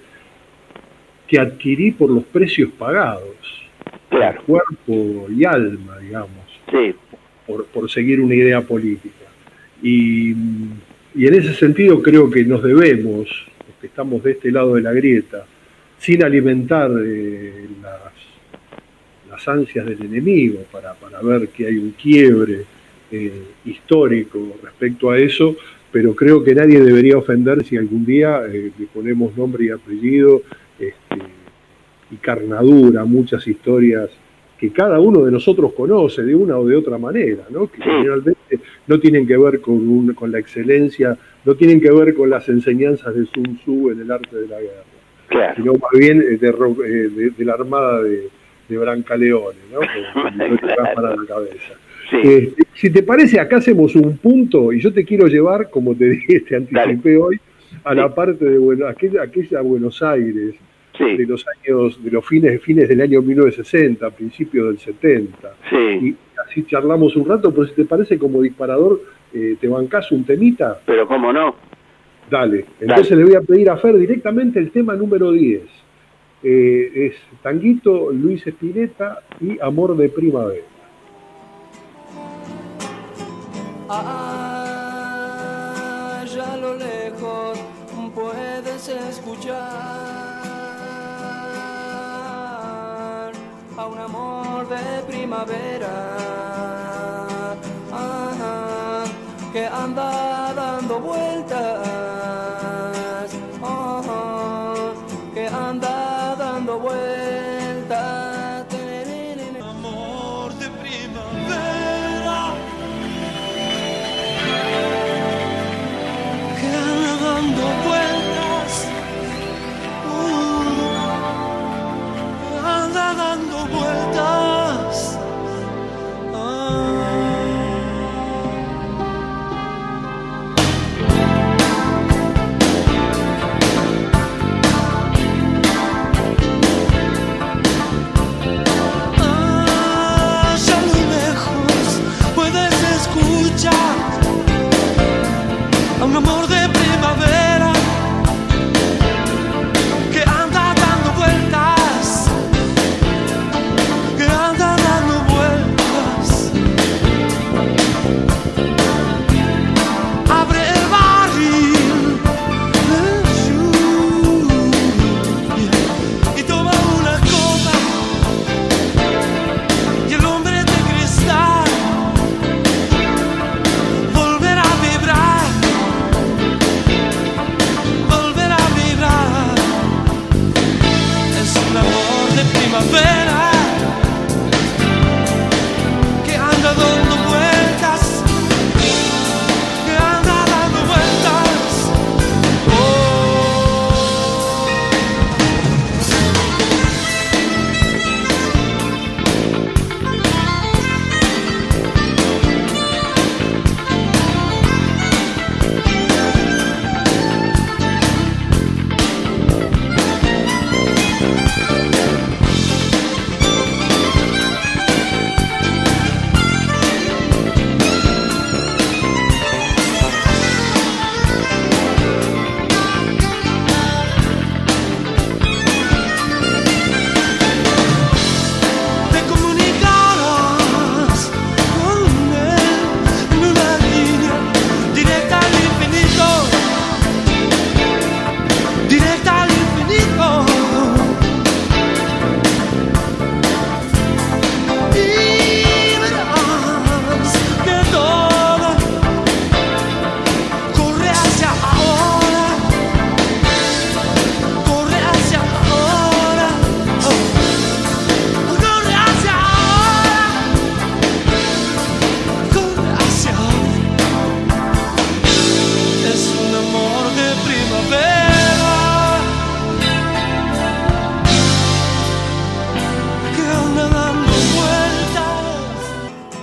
que adquirí por los precios pagados, claro. Cuerpo y alma, digamos, sí. por, por seguir una idea política. Y, y en ese sentido creo que nos debemos, los que estamos de este lado de la grieta, sin alimentar eh, las, las ansias del enemigo para, para ver que hay un quiebre eh, histórico respecto a eso, pero creo que nadie debería ofender si algún día eh, le ponemos nombre y apellido este, y carnadura a muchas historias que cada uno de nosotros conoce de una o de otra manera, ¿no? Que sí. Generalmente no tienen que ver con, un, con la excelencia, no tienen que ver con las enseñanzas de Sun Tzu en el arte de la guerra, claro. Sino más bien de, de, de la armada de, de Brancaleone, ¿no? Con, con claro. Para la cabeza. Sí. Eh, si te parece, acá hacemos un punto y yo te quiero llevar, como te dije, te anticipé Dale. hoy, a sí. la parte de bueno, aquella, aquella Buenos Aires, sí. de los años, de los fines, fines del año mil novecientos sesenta, principios del setenta. Sí. Y así charlamos un rato, pero si te parece como disparador, eh, ¿te bancás un temita? Pero cómo no. Dale. Entonces Dale. Le voy a pedir a Fer directamente el tema número diez. Eh, es Tanguito, Luis Spinetta y Amor de Primavera. Allá a lo lejos puedes escuchar a un amor de primavera, ajá, que anda dando vueltas, ajá, que anda dando vueltas. Amor de primavera, que anda dando vueltas, uh, anda dando vueltas. Ah.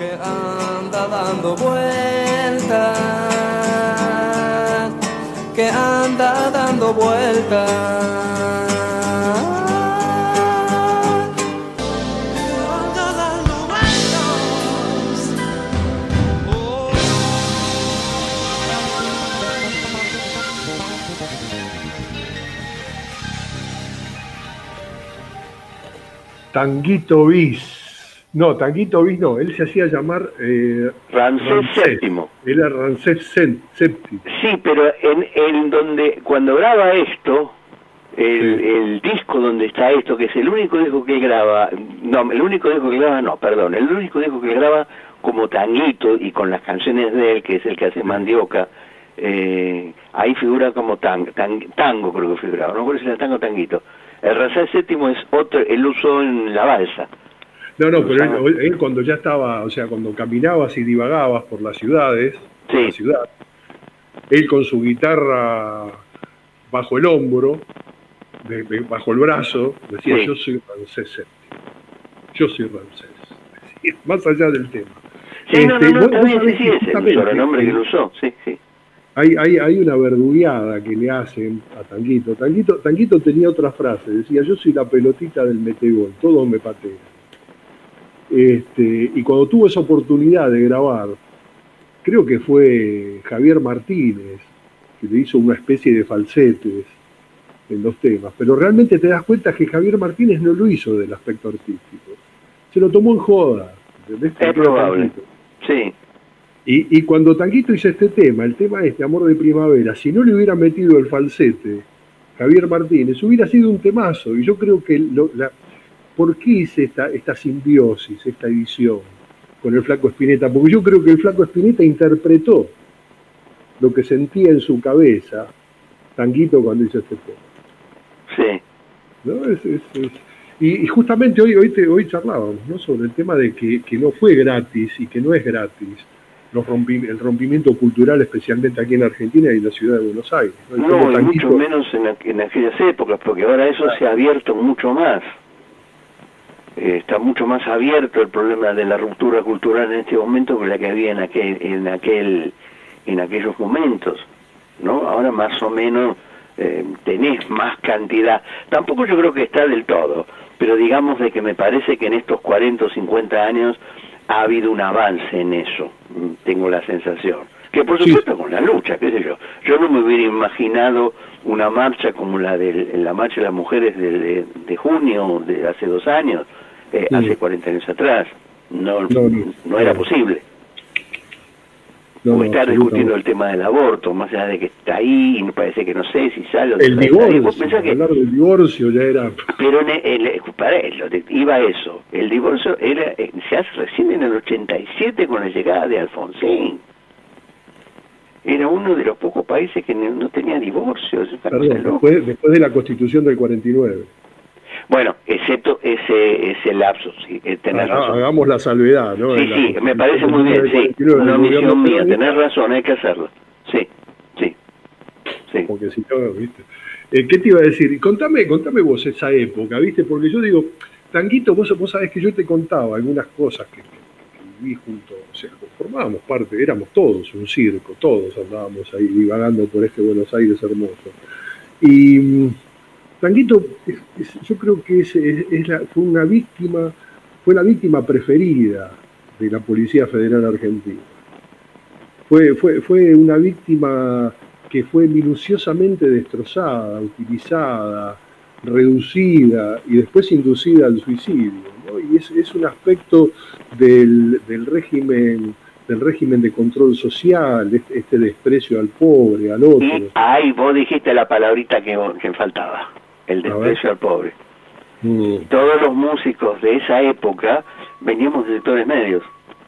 que anda dando vueltas, que anda dando vueltas. Tanguito Bis. No, Tanguito Bis no, él se hacía llamar eh, Ramsés, Ramsés séptimo. Él era Ramsés séptimo. Sí, pero en, en donde cuando graba esto, el, sí. el disco donde está esto, que es el único disco que él graba, no, el único disco que graba, no, perdón, el único disco que graba como Tanguito y con las canciones de él, que es el que hace Mandioca, eh, ahí figura como tang, tang, tango, creo que figuraba, no recuerdo si era tango o tanguito. El Ramsés séptimo es otro, él usó en la balsa. No, no, pero él, él cuando ya estaba, o sea, cuando caminabas y divagabas por las ciudades, sí. por la ciudad, él con su guitarra bajo el hombro, de, de, bajo el brazo, decía, sí. yo soy Ramsés séptimo, yo soy Ramsés, decía, más allá del tema. Sí, este, no, no, no, también sí, sí, es el sobrenombre que lo usó, sí, sí. Hay, hay, hay una verdugueada que le hacen a Tanguito. Tanguito. Tanguito tenía otra frase, decía, yo soy la pelotita del metegol, todos me patean. Este, y cuando tuvo esa oportunidad de grabar, creo que fue Javier Martínez, que le hizo una especie de falsetes en los temas, pero realmente te das cuenta que Javier Martínez no lo hizo del aspecto artístico, se lo tomó en joda. ¿Entendés? Es probable, sí. Y, y cuando Tanguito hizo este tema, el tema este, Amor de Primavera, si no le hubiera metido el falsete Javier Martínez, hubiera sido un temazo. Y yo creo que, lo, la, ¿por qué hice esta, esta simbiosis, esta edición con el Flaco Spinetta? Porque yo creo que el Flaco Spinetta interpretó lo que sentía en su cabeza Tanguito cuando hizo este tema. Sí. ¿No? Es, es, es, y, y justamente hoy, hoy, te, hoy charlábamos, ¿no?, sobre el tema de que, que no fue gratis y que no es gratis. Los rompi, el rompimiento cultural, especialmente aquí en Argentina y en la ciudad de Buenos Aires. No, no y Tanguito, mucho menos en, en aquellas épocas, porque ahora eso se ha abierto mucho más. Eh, está mucho más abierto el problema de la ruptura cultural en este momento que la que había en aquel, en aquel, en aquellos momentos, ¿no? Ahora más o menos eh, tenés más cantidad. Tampoco yo creo que está del todo, pero digamos de que me parece que en estos cuarenta o cincuenta años ha habido un avance en eso, tengo la sensación. Que por supuesto sí. Con la lucha, qué sé yo. Yo no me hubiera imaginado una marcha como la de la marcha de las mujeres de, de, de junio de hace dos años, eh, sí. hace cuarenta años atrás. No, no, no, no era posible. No, o estar no, discutiendo el tema del aborto, más allá de que está ahí y me parece que no sé si sale o el divorcio, que... hablar del divorcio ya era... Pero en el, el, para eso, iba eso, el divorcio era se hace recién en el ochenta y siete con la llegada de Alfonsín. Era uno de los pocos países que no tenía divorcio. Perdón, después, después de la Constitución del cuarenta y nueve. Bueno, excepto ese ese lapsus, sí, tenés ah, razón. Hagamos la salvedad, ¿no? Sí, sí, me parece muy bien, sí. Una omisión mía, tenés razón, hay que hacerlo. Sí, sí, sí. Porque si no, ¿viste? Eh, ¿Qué te iba a decir? Contame, contame vos esa época, ¿viste? Porque yo digo, Tanguito, vos, vos sabés que yo te contaba algunas cosas que, que, que viví junto, o sea, formábamos parte, éramos todos un circo, todos andábamos ahí divagando por este Buenos Aires hermoso. Y... Tanguito, es, es, yo creo que es, es, es la, fue una víctima, fue la víctima preferida de la Policía Federal Argentina. Fue, fue, fue una víctima que fue minuciosamente destrozada, utilizada, reducida y después inducida al suicidio, ¿no? Y es, es un aspecto del, del régimen del régimen de control social, este, este desprecio al pobre, al otro. Y ahí vos dijiste la palabrita que, que faltaba. El desprecio al pobre. Mm. Todos los músicos de esa época veníamos de sectores medios.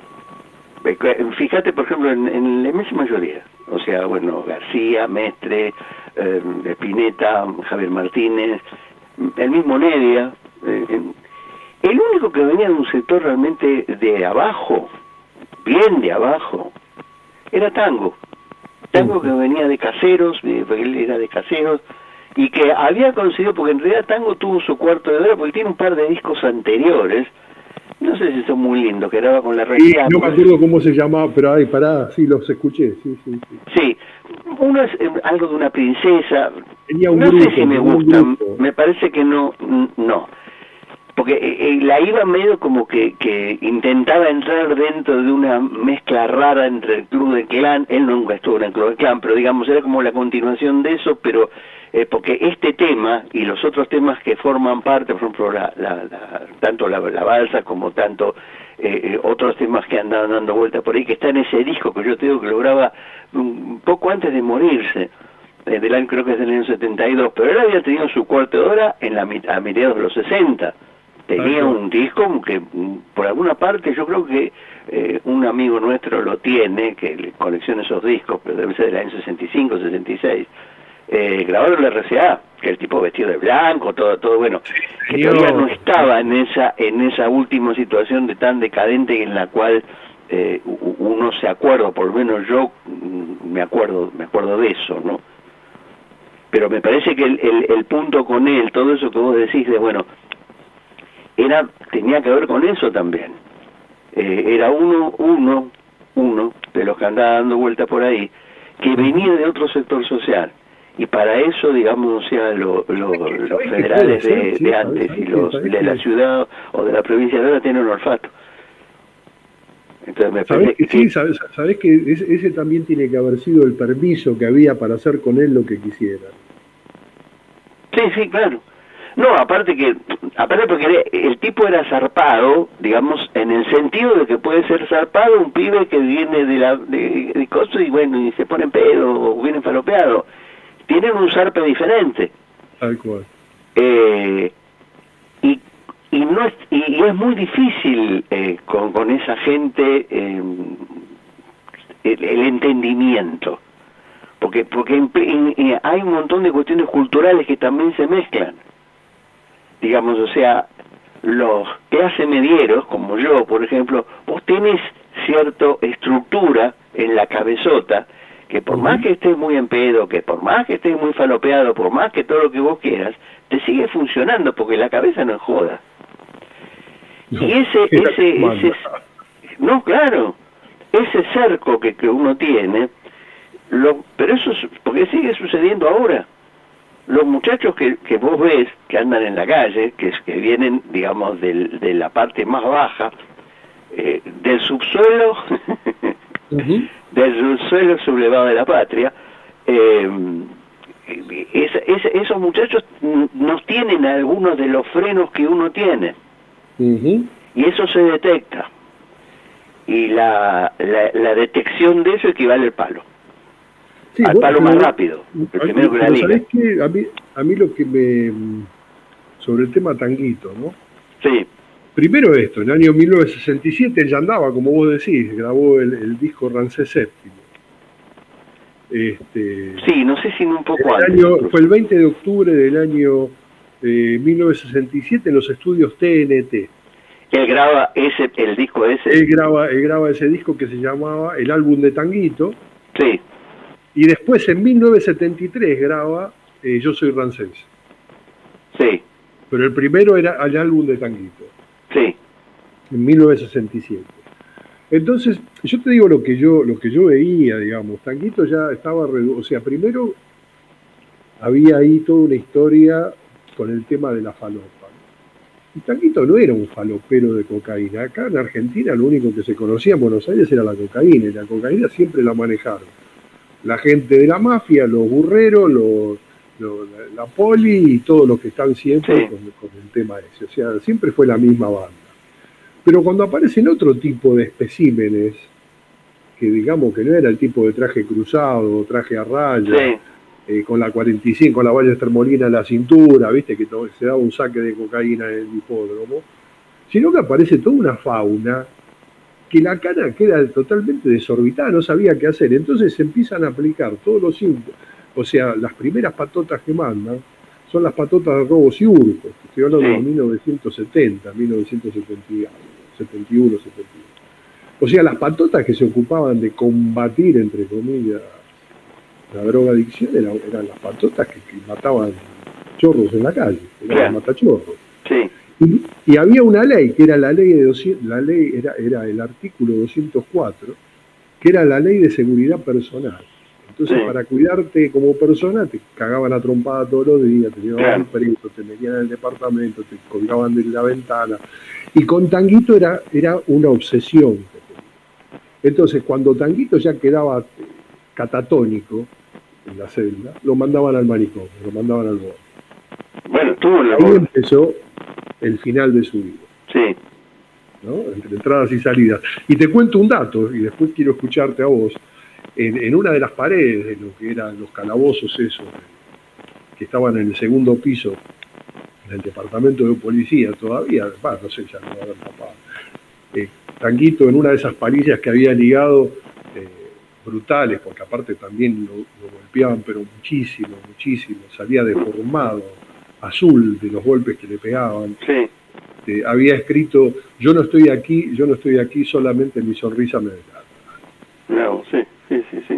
Fíjate, por ejemplo, en, en la inmensa mayoría. O sea, bueno, García, Mestre, eh, Spinetta, Javier Martínez, el mismo Nedia. Eh, el único que venía de un sector realmente de abajo, bien de abajo, era Tango. Tango que venía de Caseros, porque él era de Caseros, y que había conseguido, porque en realidad Tango tuvo su cuarto de hora, porque tiene un par de discos anteriores, no sé si son muy lindos, que graba con la Sí, realidad. no me acuerdo cómo se llamaba, pero ay, pará, sí, los escuché, sí, sí. Sí, sí. Uno es eh, algo de una princesa, tenía un no grupo, sé si me tenía un gustan, grupo. me parece que no, n- no. Porque eh, eh, la iba medio como que, que intentaba entrar dentro de una mezcla rara entre el Club de Clan. Él nunca estuvo en el Club de Clan, pero digamos era como la continuación de eso, pero eh, porque este tema y los otros temas que forman parte, por ejemplo, la, la, la, tanto la, la balsa como tanto eh, eh, otros temas que andaban dando vueltas por ahí, que está en ese disco que yo te digo que lo graba un poco antes de morirse. Eh, del año, creo que es del año setenta y dos, pero él había tenido su cuarto de hora en la, mit- a mediados de los sesenta. Tenía un disco que mm, por alguna parte yo creo que eh, un amigo nuestro lo tiene, que le colecciona esos discos, pero debe ser del año sesenta y cinco, sesenta y seis, eh, grabado en la R C A, que el tipo vestido de blanco, todo, todo bueno, que todavía no estaba en esa, en esa última situación de tan decadente en la cual eh, u- uno se acuerda, por lo menos yo mm, me acuerdo, me acuerdo de eso, ¿no? Pero me parece que el, el, el punto con él, todo eso que vos decís de, bueno, era tenía que ver con eso también. Eh, era uno, uno, uno de los que andaba dando vuelta por ahí, que venía de otro sector social. Y para eso, digamos, o sea, lo, lo, los federales de, de antes y los de la ciudad o de la provincia de ahora tienen un olfato. Entonces me ¿Sabés parece que, sí, sabés, sabés que ese, ese también tiene que haber sido el permiso que había para hacer con él lo que quisiera. Sí, sí, claro. No, aparte que, aparte porque era- el tipo era zarpado, digamos, en el sentido de que puede ser zarpado un pibe que viene de la de, de cosas y bueno, y se pone en pedo o viene falopeado. Tienen un zarpe diferente. Tal cual. Eh, y y no es, y, y es muy difícil eh, con, con esa gente eh, el, el entendimiento. Porque porque en- en- en- hay un montón de cuestiones culturales que también se mezclan. Digamos, o sea, los clase medieros, como yo, por ejemplo, vos tenés cierta estructura en la cabezota, que por más que estés muy en pedo, que por más que estés muy falopeado, por más que todo lo que vos quieras, te sigue funcionando, porque la cabeza no es joda. Y ese, ese, ese, no, claro, ese cerco que, que uno tiene, lo, pero eso es, porque sigue sucediendo ahora. Los muchachos que, que vos ves que andan en la calle, que, es- que vienen, digamos, del, de la parte más baja, eh, del subsuelo, del subsuelo sublevado de la patria, eh, es- es- esos muchachos n- no tienen algunos de los frenos que uno tiene, y eso se detecta. Y la, la, la detección de eso equivale al palo. Sí, al vos- palo más pero- rápido, el a- primero que la pero liga. ¿sabés qué? A mí, a mí lo que me... sobre el tema Tanguito, ¿no? Sí. Primero esto, en el año mil novecientos sesenta y siete él ya andaba, como vos decís, grabó el, el disco Ramsés séptimo. Este, Sí, no sé si un poco el antes. año, incluso. fue el veinte de octubre del año eh, mil novecientos sesenta y siete en los estudios T N T. Él graba ese, el disco ese. Él graba, él graba ese disco que se llamaba El álbum de Tanguito. Sí. Y después en mil novecientos setenta y tres graba eh, Yo soy Ramsés. Sí. Pero el primero era el álbum de Tanguito. Sí. En mil novecientos sesenta y siete. Entonces, yo te digo lo que yo, lo que yo veía, digamos, Tanguito ya estaba, redu- o sea, primero había ahí toda una historia con el tema de la falopa. Y Tanguito no era un falopero de cocaína. Acá en Argentina lo único que se conocía en Buenos Aires era la cocaína, y la cocaína siempre la manejaron la gente de la mafia, los burreros, los, los- la, la poli y todos los que están siempre Sí. con, con el tema ese. O sea, siempre fue la misma banda. Pero cuando aparecen otro tipo de especímenes, que digamos que no era el tipo de traje cruzado, traje a raya, Sí. eh, con la cuarenta y cinco, con la valla termolina en la cintura, viste que to- se daba un saque de cocaína en el hipódromo, sino que aparece toda una fauna que la cara queda totalmente desorbitada, no sabía qué hacer. Entonces se empiezan a aplicar todos los síntomas, o sea, las primeras patotas que mandan son las patotas de robos y hurtos, que estoy hablando de Sí. mil novecientos setenta, mil novecientos setenta y algo, setenta y uno, setenta y dos. O sea, las patotas que se ocupaban de combatir, entre comillas, la drogadicción eran, eran las patotas que, que mataban chorros en la calle, eran Claro. matachorros. Sí. Y, y había una ley, que era la ley de doscientos, la ley era, era el artículo doscientos cuatro, que era la ley de seguridad personal. Entonces, sí. para cuidarte como persona, te cagaban a trompada todos los días, te llevaban preso, te metían en el departamento, te colgaban de la ventana. Y con Tanguito era, era una obsesión. Entonces, cuando Tanguito ya quedaba catatónico en la celda, lo mandaban al manicomio, lo mandaban al borde. Bueno, tuvo la Ahí empezó el final de su vida. Sí. ¿No? Entre entradas y salidas. Y te cuento un dato, y después quiero escucharte a vos. En, en una de las paredes de lo que eran los calabozos esos, que estaban en el segundo piso del departamento de policía todavía, bah, no sé, ya no va a haber tapado. Eh, Tanguito, en una de esas palillas que había ligado, eh, brutales, porque aparte también lo, lo golpeaban, pero muchísimo, muchísimo, salía deformado, azul de los golpes que le pegaban. Sí. Eh, había escrito: yo no estoy aquí, yo no estoy aquí, solamente mi sonrisa me delata. No, sí, sí, sí, sí.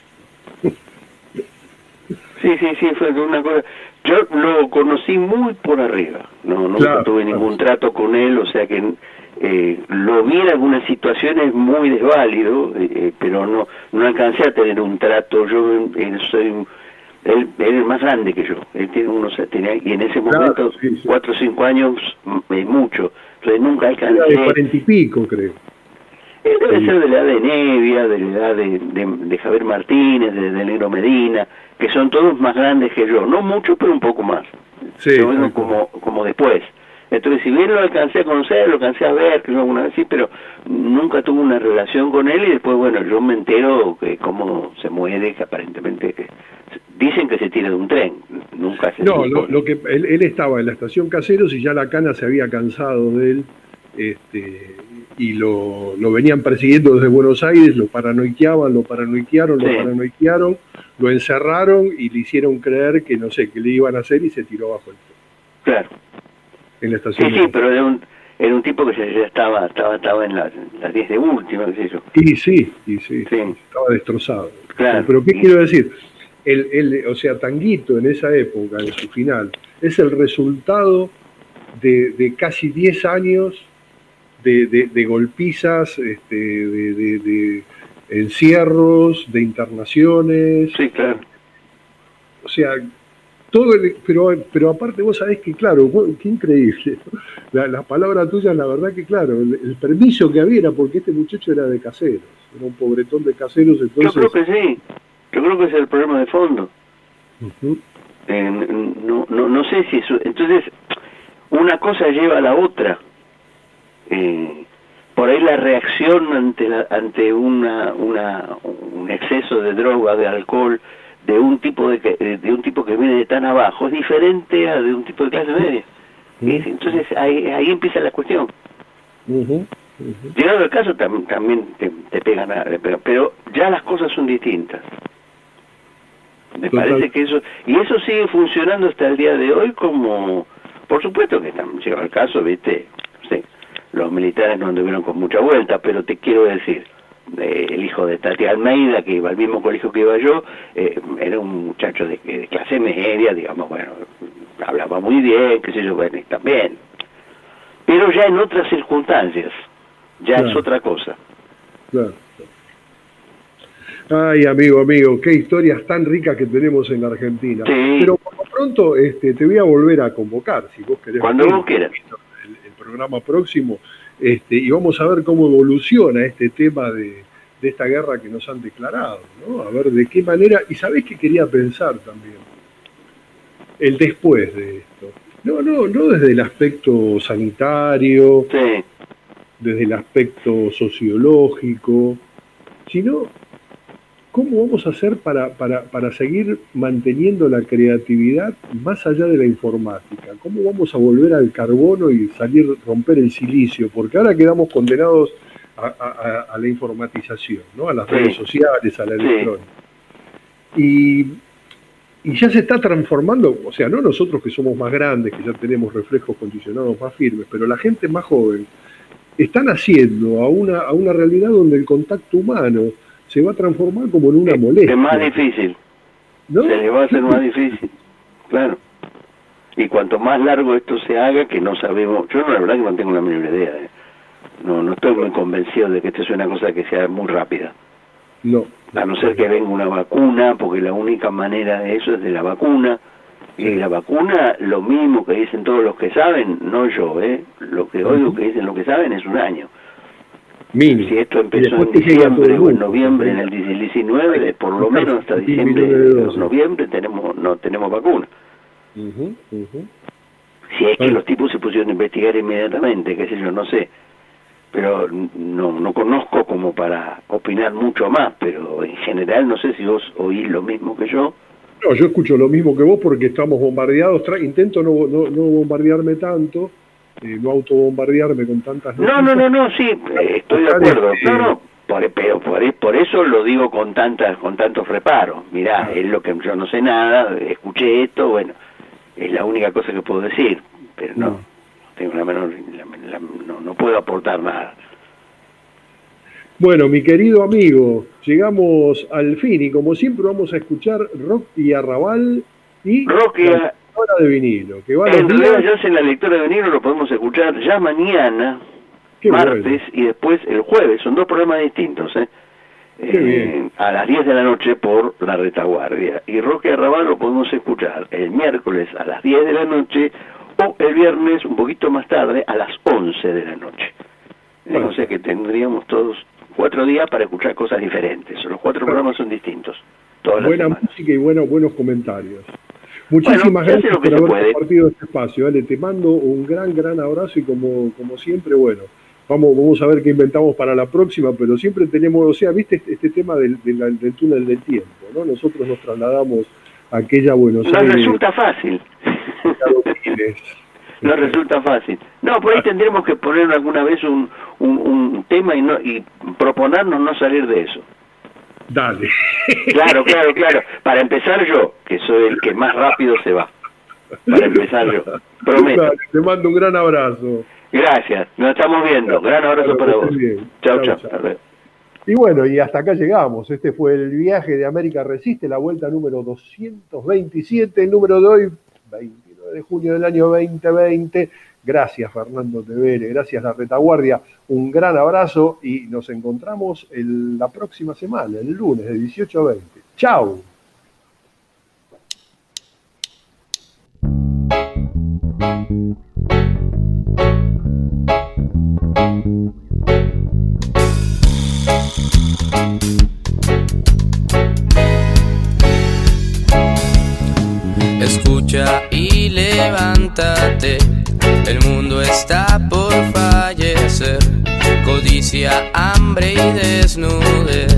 Sí, sí, sí, fue una cosa. Yo lo conocí muy por arriba, no, nunca Claro, tuve claro. ningún trato con él, o sea que eh, lo vi en algunas situaciones muy desválido, eh, pero no no alcancé a tener un trato. Yo eh, soy él, él es más grande que yo, él tiene unos tenía, y en ese momento Claro, sí, sí. cuatro o cinco años es mucho, entonces nunca Era alcancé. de cuarenta y pico, creo. Él debe ser de la edad de Nevia, de la edad de, de, de Javier Martínez, de, de Negro Medina, que son todos más grandes que yo, no mucho, pero un poco más. Sí, Yo vengo como, como después. Entonces, si bien lo alcancé a conocer, lo alcancé a ver, que yo alguna vez sí, pero nunca tuve una relación con él, y después, bueno, yo me entero que cómo se muere, que aparentemente dicen que se tira de un tren, nunca se No, supo. lo, lo que él, él estaba en la estación Caseros y ya la cana se había cansado de él, este, y lo, lo venían persiguiendo desde Buenos Aires, lo paranoiqueaban, lo paranoiquearon, Sí. lo paranoiquearon, lo encerraron y le hicieron creer que no sé, qué le iban a hacer, y se tiró bajo el tren. Claro. En la Sí, estación. sí, pero era un, era un tipo que ya ya estaba estaba estaba en las las diez de última, qué sé yo. Y sí, y sí, Sí. estaba destrozado. Claro. Pero ¿qué quiero decir? El, el, o sea, Tanguito en esa época, en su final, es el resultado de, de casi diez años de, de, de golpizas, este, de, de, de encierros, de internaciones. Sí, claro. O sea, todo el, pero, pero aparte vos sabés que, claro, qué increíble, ¿no? La, la palabra tuya, la verdad que, claro, el, el permiso que había era porque este muchacho era de Caseros, era un pobretón de Caseros, entonces... Yo creo que sí, yo creo que ese es el problema de fondo. Uh-huh. Eh, no, no, no sé si eso... Entonces, una cosa lleva a la otra. Eh, por ahí la reacción ante la, ante una, una un exceso de droga, de alcohol, de un tipo de, que, de un tipo que viene de tan abajo, es diferente a de un tipo de clase media. Uh-huh. Es- entonces ahí, ahí empieza la cuestión. Uh-huh. Uh-huh. Llegado el caso tam- también te, te pegan, a- te pegan, pero ya las cosas son distintas. Me Total. parece que eso, y eso sigue funcionando hasta el día de hoy como, por supuesto que tam- llegado el caso, viste, no sé, los militares no anduvieron con mucha vuelta, pero te quiero decir, eh, el hijo de Tati Almeida, que iba al mismo colegio que iba yo, eh, era un muchacho de, de clase media, digamos, bueno, hablaba muy bien, qué sé yo, bueno, y también, pero ya en otras circunstancias, ya Claro. es otra cosa. Claro. Ay, amigo, amigo, qué historias tan ricas que tenemos en la Argentina. Sí. Pero por lo pronto este, te voy a volver a convocar, si vos querés. Cuando venir, vos quieras. El, el programa próximo, este, y vamos a ver cómo evoluciona este tema de, de esta guerra que nos han declarado, ¿no? A ver de qué manera, y sabés que quería pensar también, el después de esto. No, no, no desde el aspecto sanitario, Sí. desde el aspecto sociológico, sino cómo vamos a hacer para, para, para seguir manteniendo la creatividad más allá de la informática, cómo vamos a volver al carbono y salir, romper el silicio, porque ahora quedamos condenados a, a- a la informatización, ¿no? A las Sí. redes sociales, a la Sí. electrónica. Y, y ya se está transformando, o sea, no nosotros que somos más grandes, que ya tenemos reflejos condicionados más firmes, pero la gente más joven están haciendo a una, a una realidad donde el contacto humano se va a transformar como en una molestia. Es más difícil. ¿No? Se le va a hacer más difícil. Claro. Y cuanto más largo esto se haga, que no sabemos, yo no, la verdad que no tengo la menor idea, ¿eh? no, no estoy muy convencido de que esto sea una cosa que sea muy rápida. No. A no ser que venga una vacuna, porque la única manera de eso es de la vacuna. Y la vacuna, lo mismo que dicen todos los que saben, no yo, ¿eh? Lo que oigo que dicen los que saben es un año. Mínimo. Si esto empezó en diciembre o en noviembre en el diecinueve, por lo menos hasta diciembre o noviembre tenemos no tenemos vacuna. Uh-huh, uh-huh. Si es que los tipos se pusieron a investigar inmediatamente, qué sé yo, no sé. Pero no no conozco como para opinar mucho más, pero en general no sé si vos oís lo mismo que yo. No, yo escucho lo mismo que vos porque estamos bombardeados. Tra- intento no, no, no bombardearme tanto, eh, no autobombardearme con tantas noticias. No, no, no, no, sí, eh, estoy de acuerdo. No, no, por, pero por, por eso lo digo con tantas, con tantos reparos. Mirá, es lo que yo no sé nada, escuché esto, bueno, es la única cosa que puedo decir, pero no, no tengo la menor, la, la, no, no puedo aportar nada. Bueno, mi querido amigo, llegamos al fin y como siempre vamos a escuchar rock y arrabal y rock y la lectura de vinilo. Que va en los realidad días... ya en la lectura de vinilo lo podemos escuchar ya mañana, Qué martes, bueno. y después el jueves. Son dos programas distintos, ¿eh? Qué eh bien. A las diez de la noche por La Retaguardia. Y rock y arrabal lo podemos escuchar el miércoles a las diez de la noche o el viernes un poquito más tarde a las once de la noche. Bueno. O sea que tendríamos todos cuatro días para escuchar cosas diferentes. Los cuatro programas son distintos. Todas Buena las música y bueno, buenos comentarios. Muchísimas bueno, gracias lo que por se haber puede. compartido este espacio. ¿Vale? Te mando un gran, gran abrazo y como, como siempre, bueno, vamos, vamos a ver qué inventamos para la próxima, pero siempre tenemos, o sea, viste este, este tema del, del, del túnel del tiempo, ¿no? Nosotros nos trasladamos a aquella Buenos no Aires. resulta fácil. No resulta fácil. No, por ahí tendremos que poner alguna vez un, un, un tema y, no, y proponernos no salir de eso. Dale. Claro, claro, claro. Para empezar yo, que soy el que más rápido se va. Para empezar yo. Prometo. Dale, te mando un gran abrazo. Gracias. Nos estamos viendo. Gran abrazo para vos. Chao, chao. Y bueno, y hasta acá llegamos. Este fue el viaje de América Resiste, la vuelta número doscientos veintisiete, el número de hoy, veintinueve de junio del año veinte veinte. Gracias, Fernando Tevere, gracias, La Retaguardia. Un gran abrazo y nos encontramos el, la próxima semana, el lunes de dieciocho a veinte. ¡Chao! Escucha y levántate, el mundo está por fallecer, codicia, hambre y desnudez.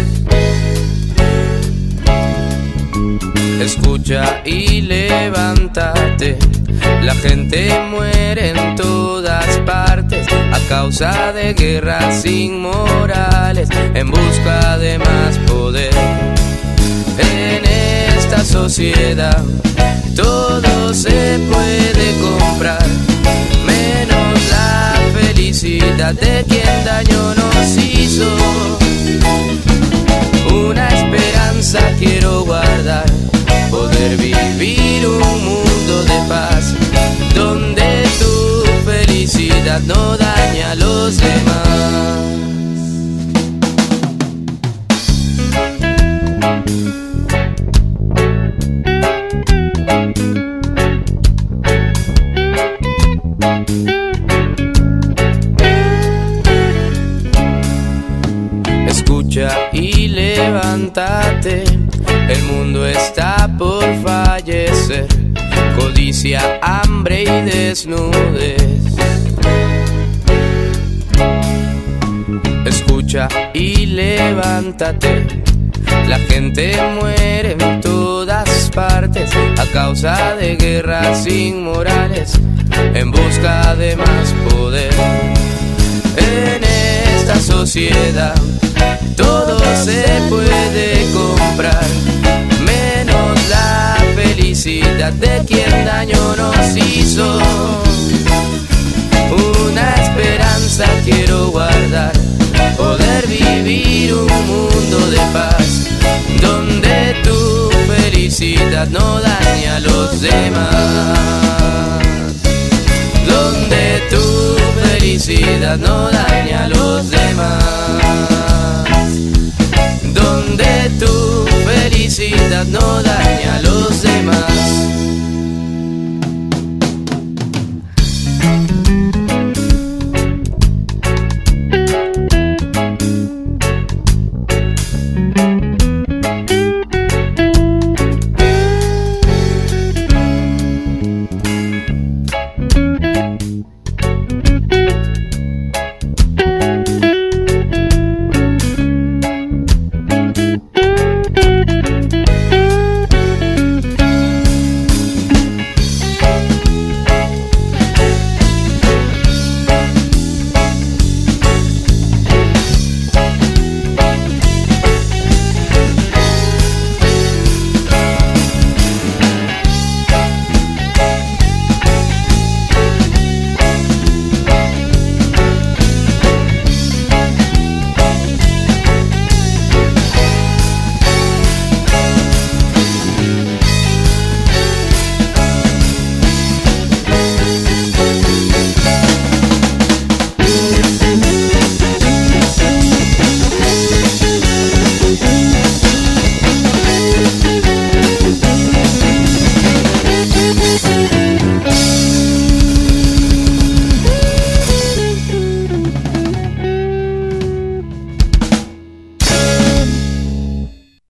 Escucha y levántate, la gente muere en todas partes a causa de guerras inmorales en busca de más poder. En esta sociedad todo se puede comprar, menos la felicidad de quien daño nos hizo. Una esperanza quiero guardar, poder vivir un mundo de paz, donde tu felicidad no daña a los demás. Escucha y levántate, el mundo está por fallecer, codicia, hambre y desnudez. Escucha y levántate, la gente muere en todas partes a causa de guerras inmorales en busca de más poder. En esta sociedad todo se puede comprar, menos la felicidad de quien daño nos hizo. Una esperanza quiero guardar, poder vivir un mundo de paz, donde tu felicidad felicidad no daña a los demás. Donde tu felicidad no daña a los demás. Donde tu felicidad no daña a los demás.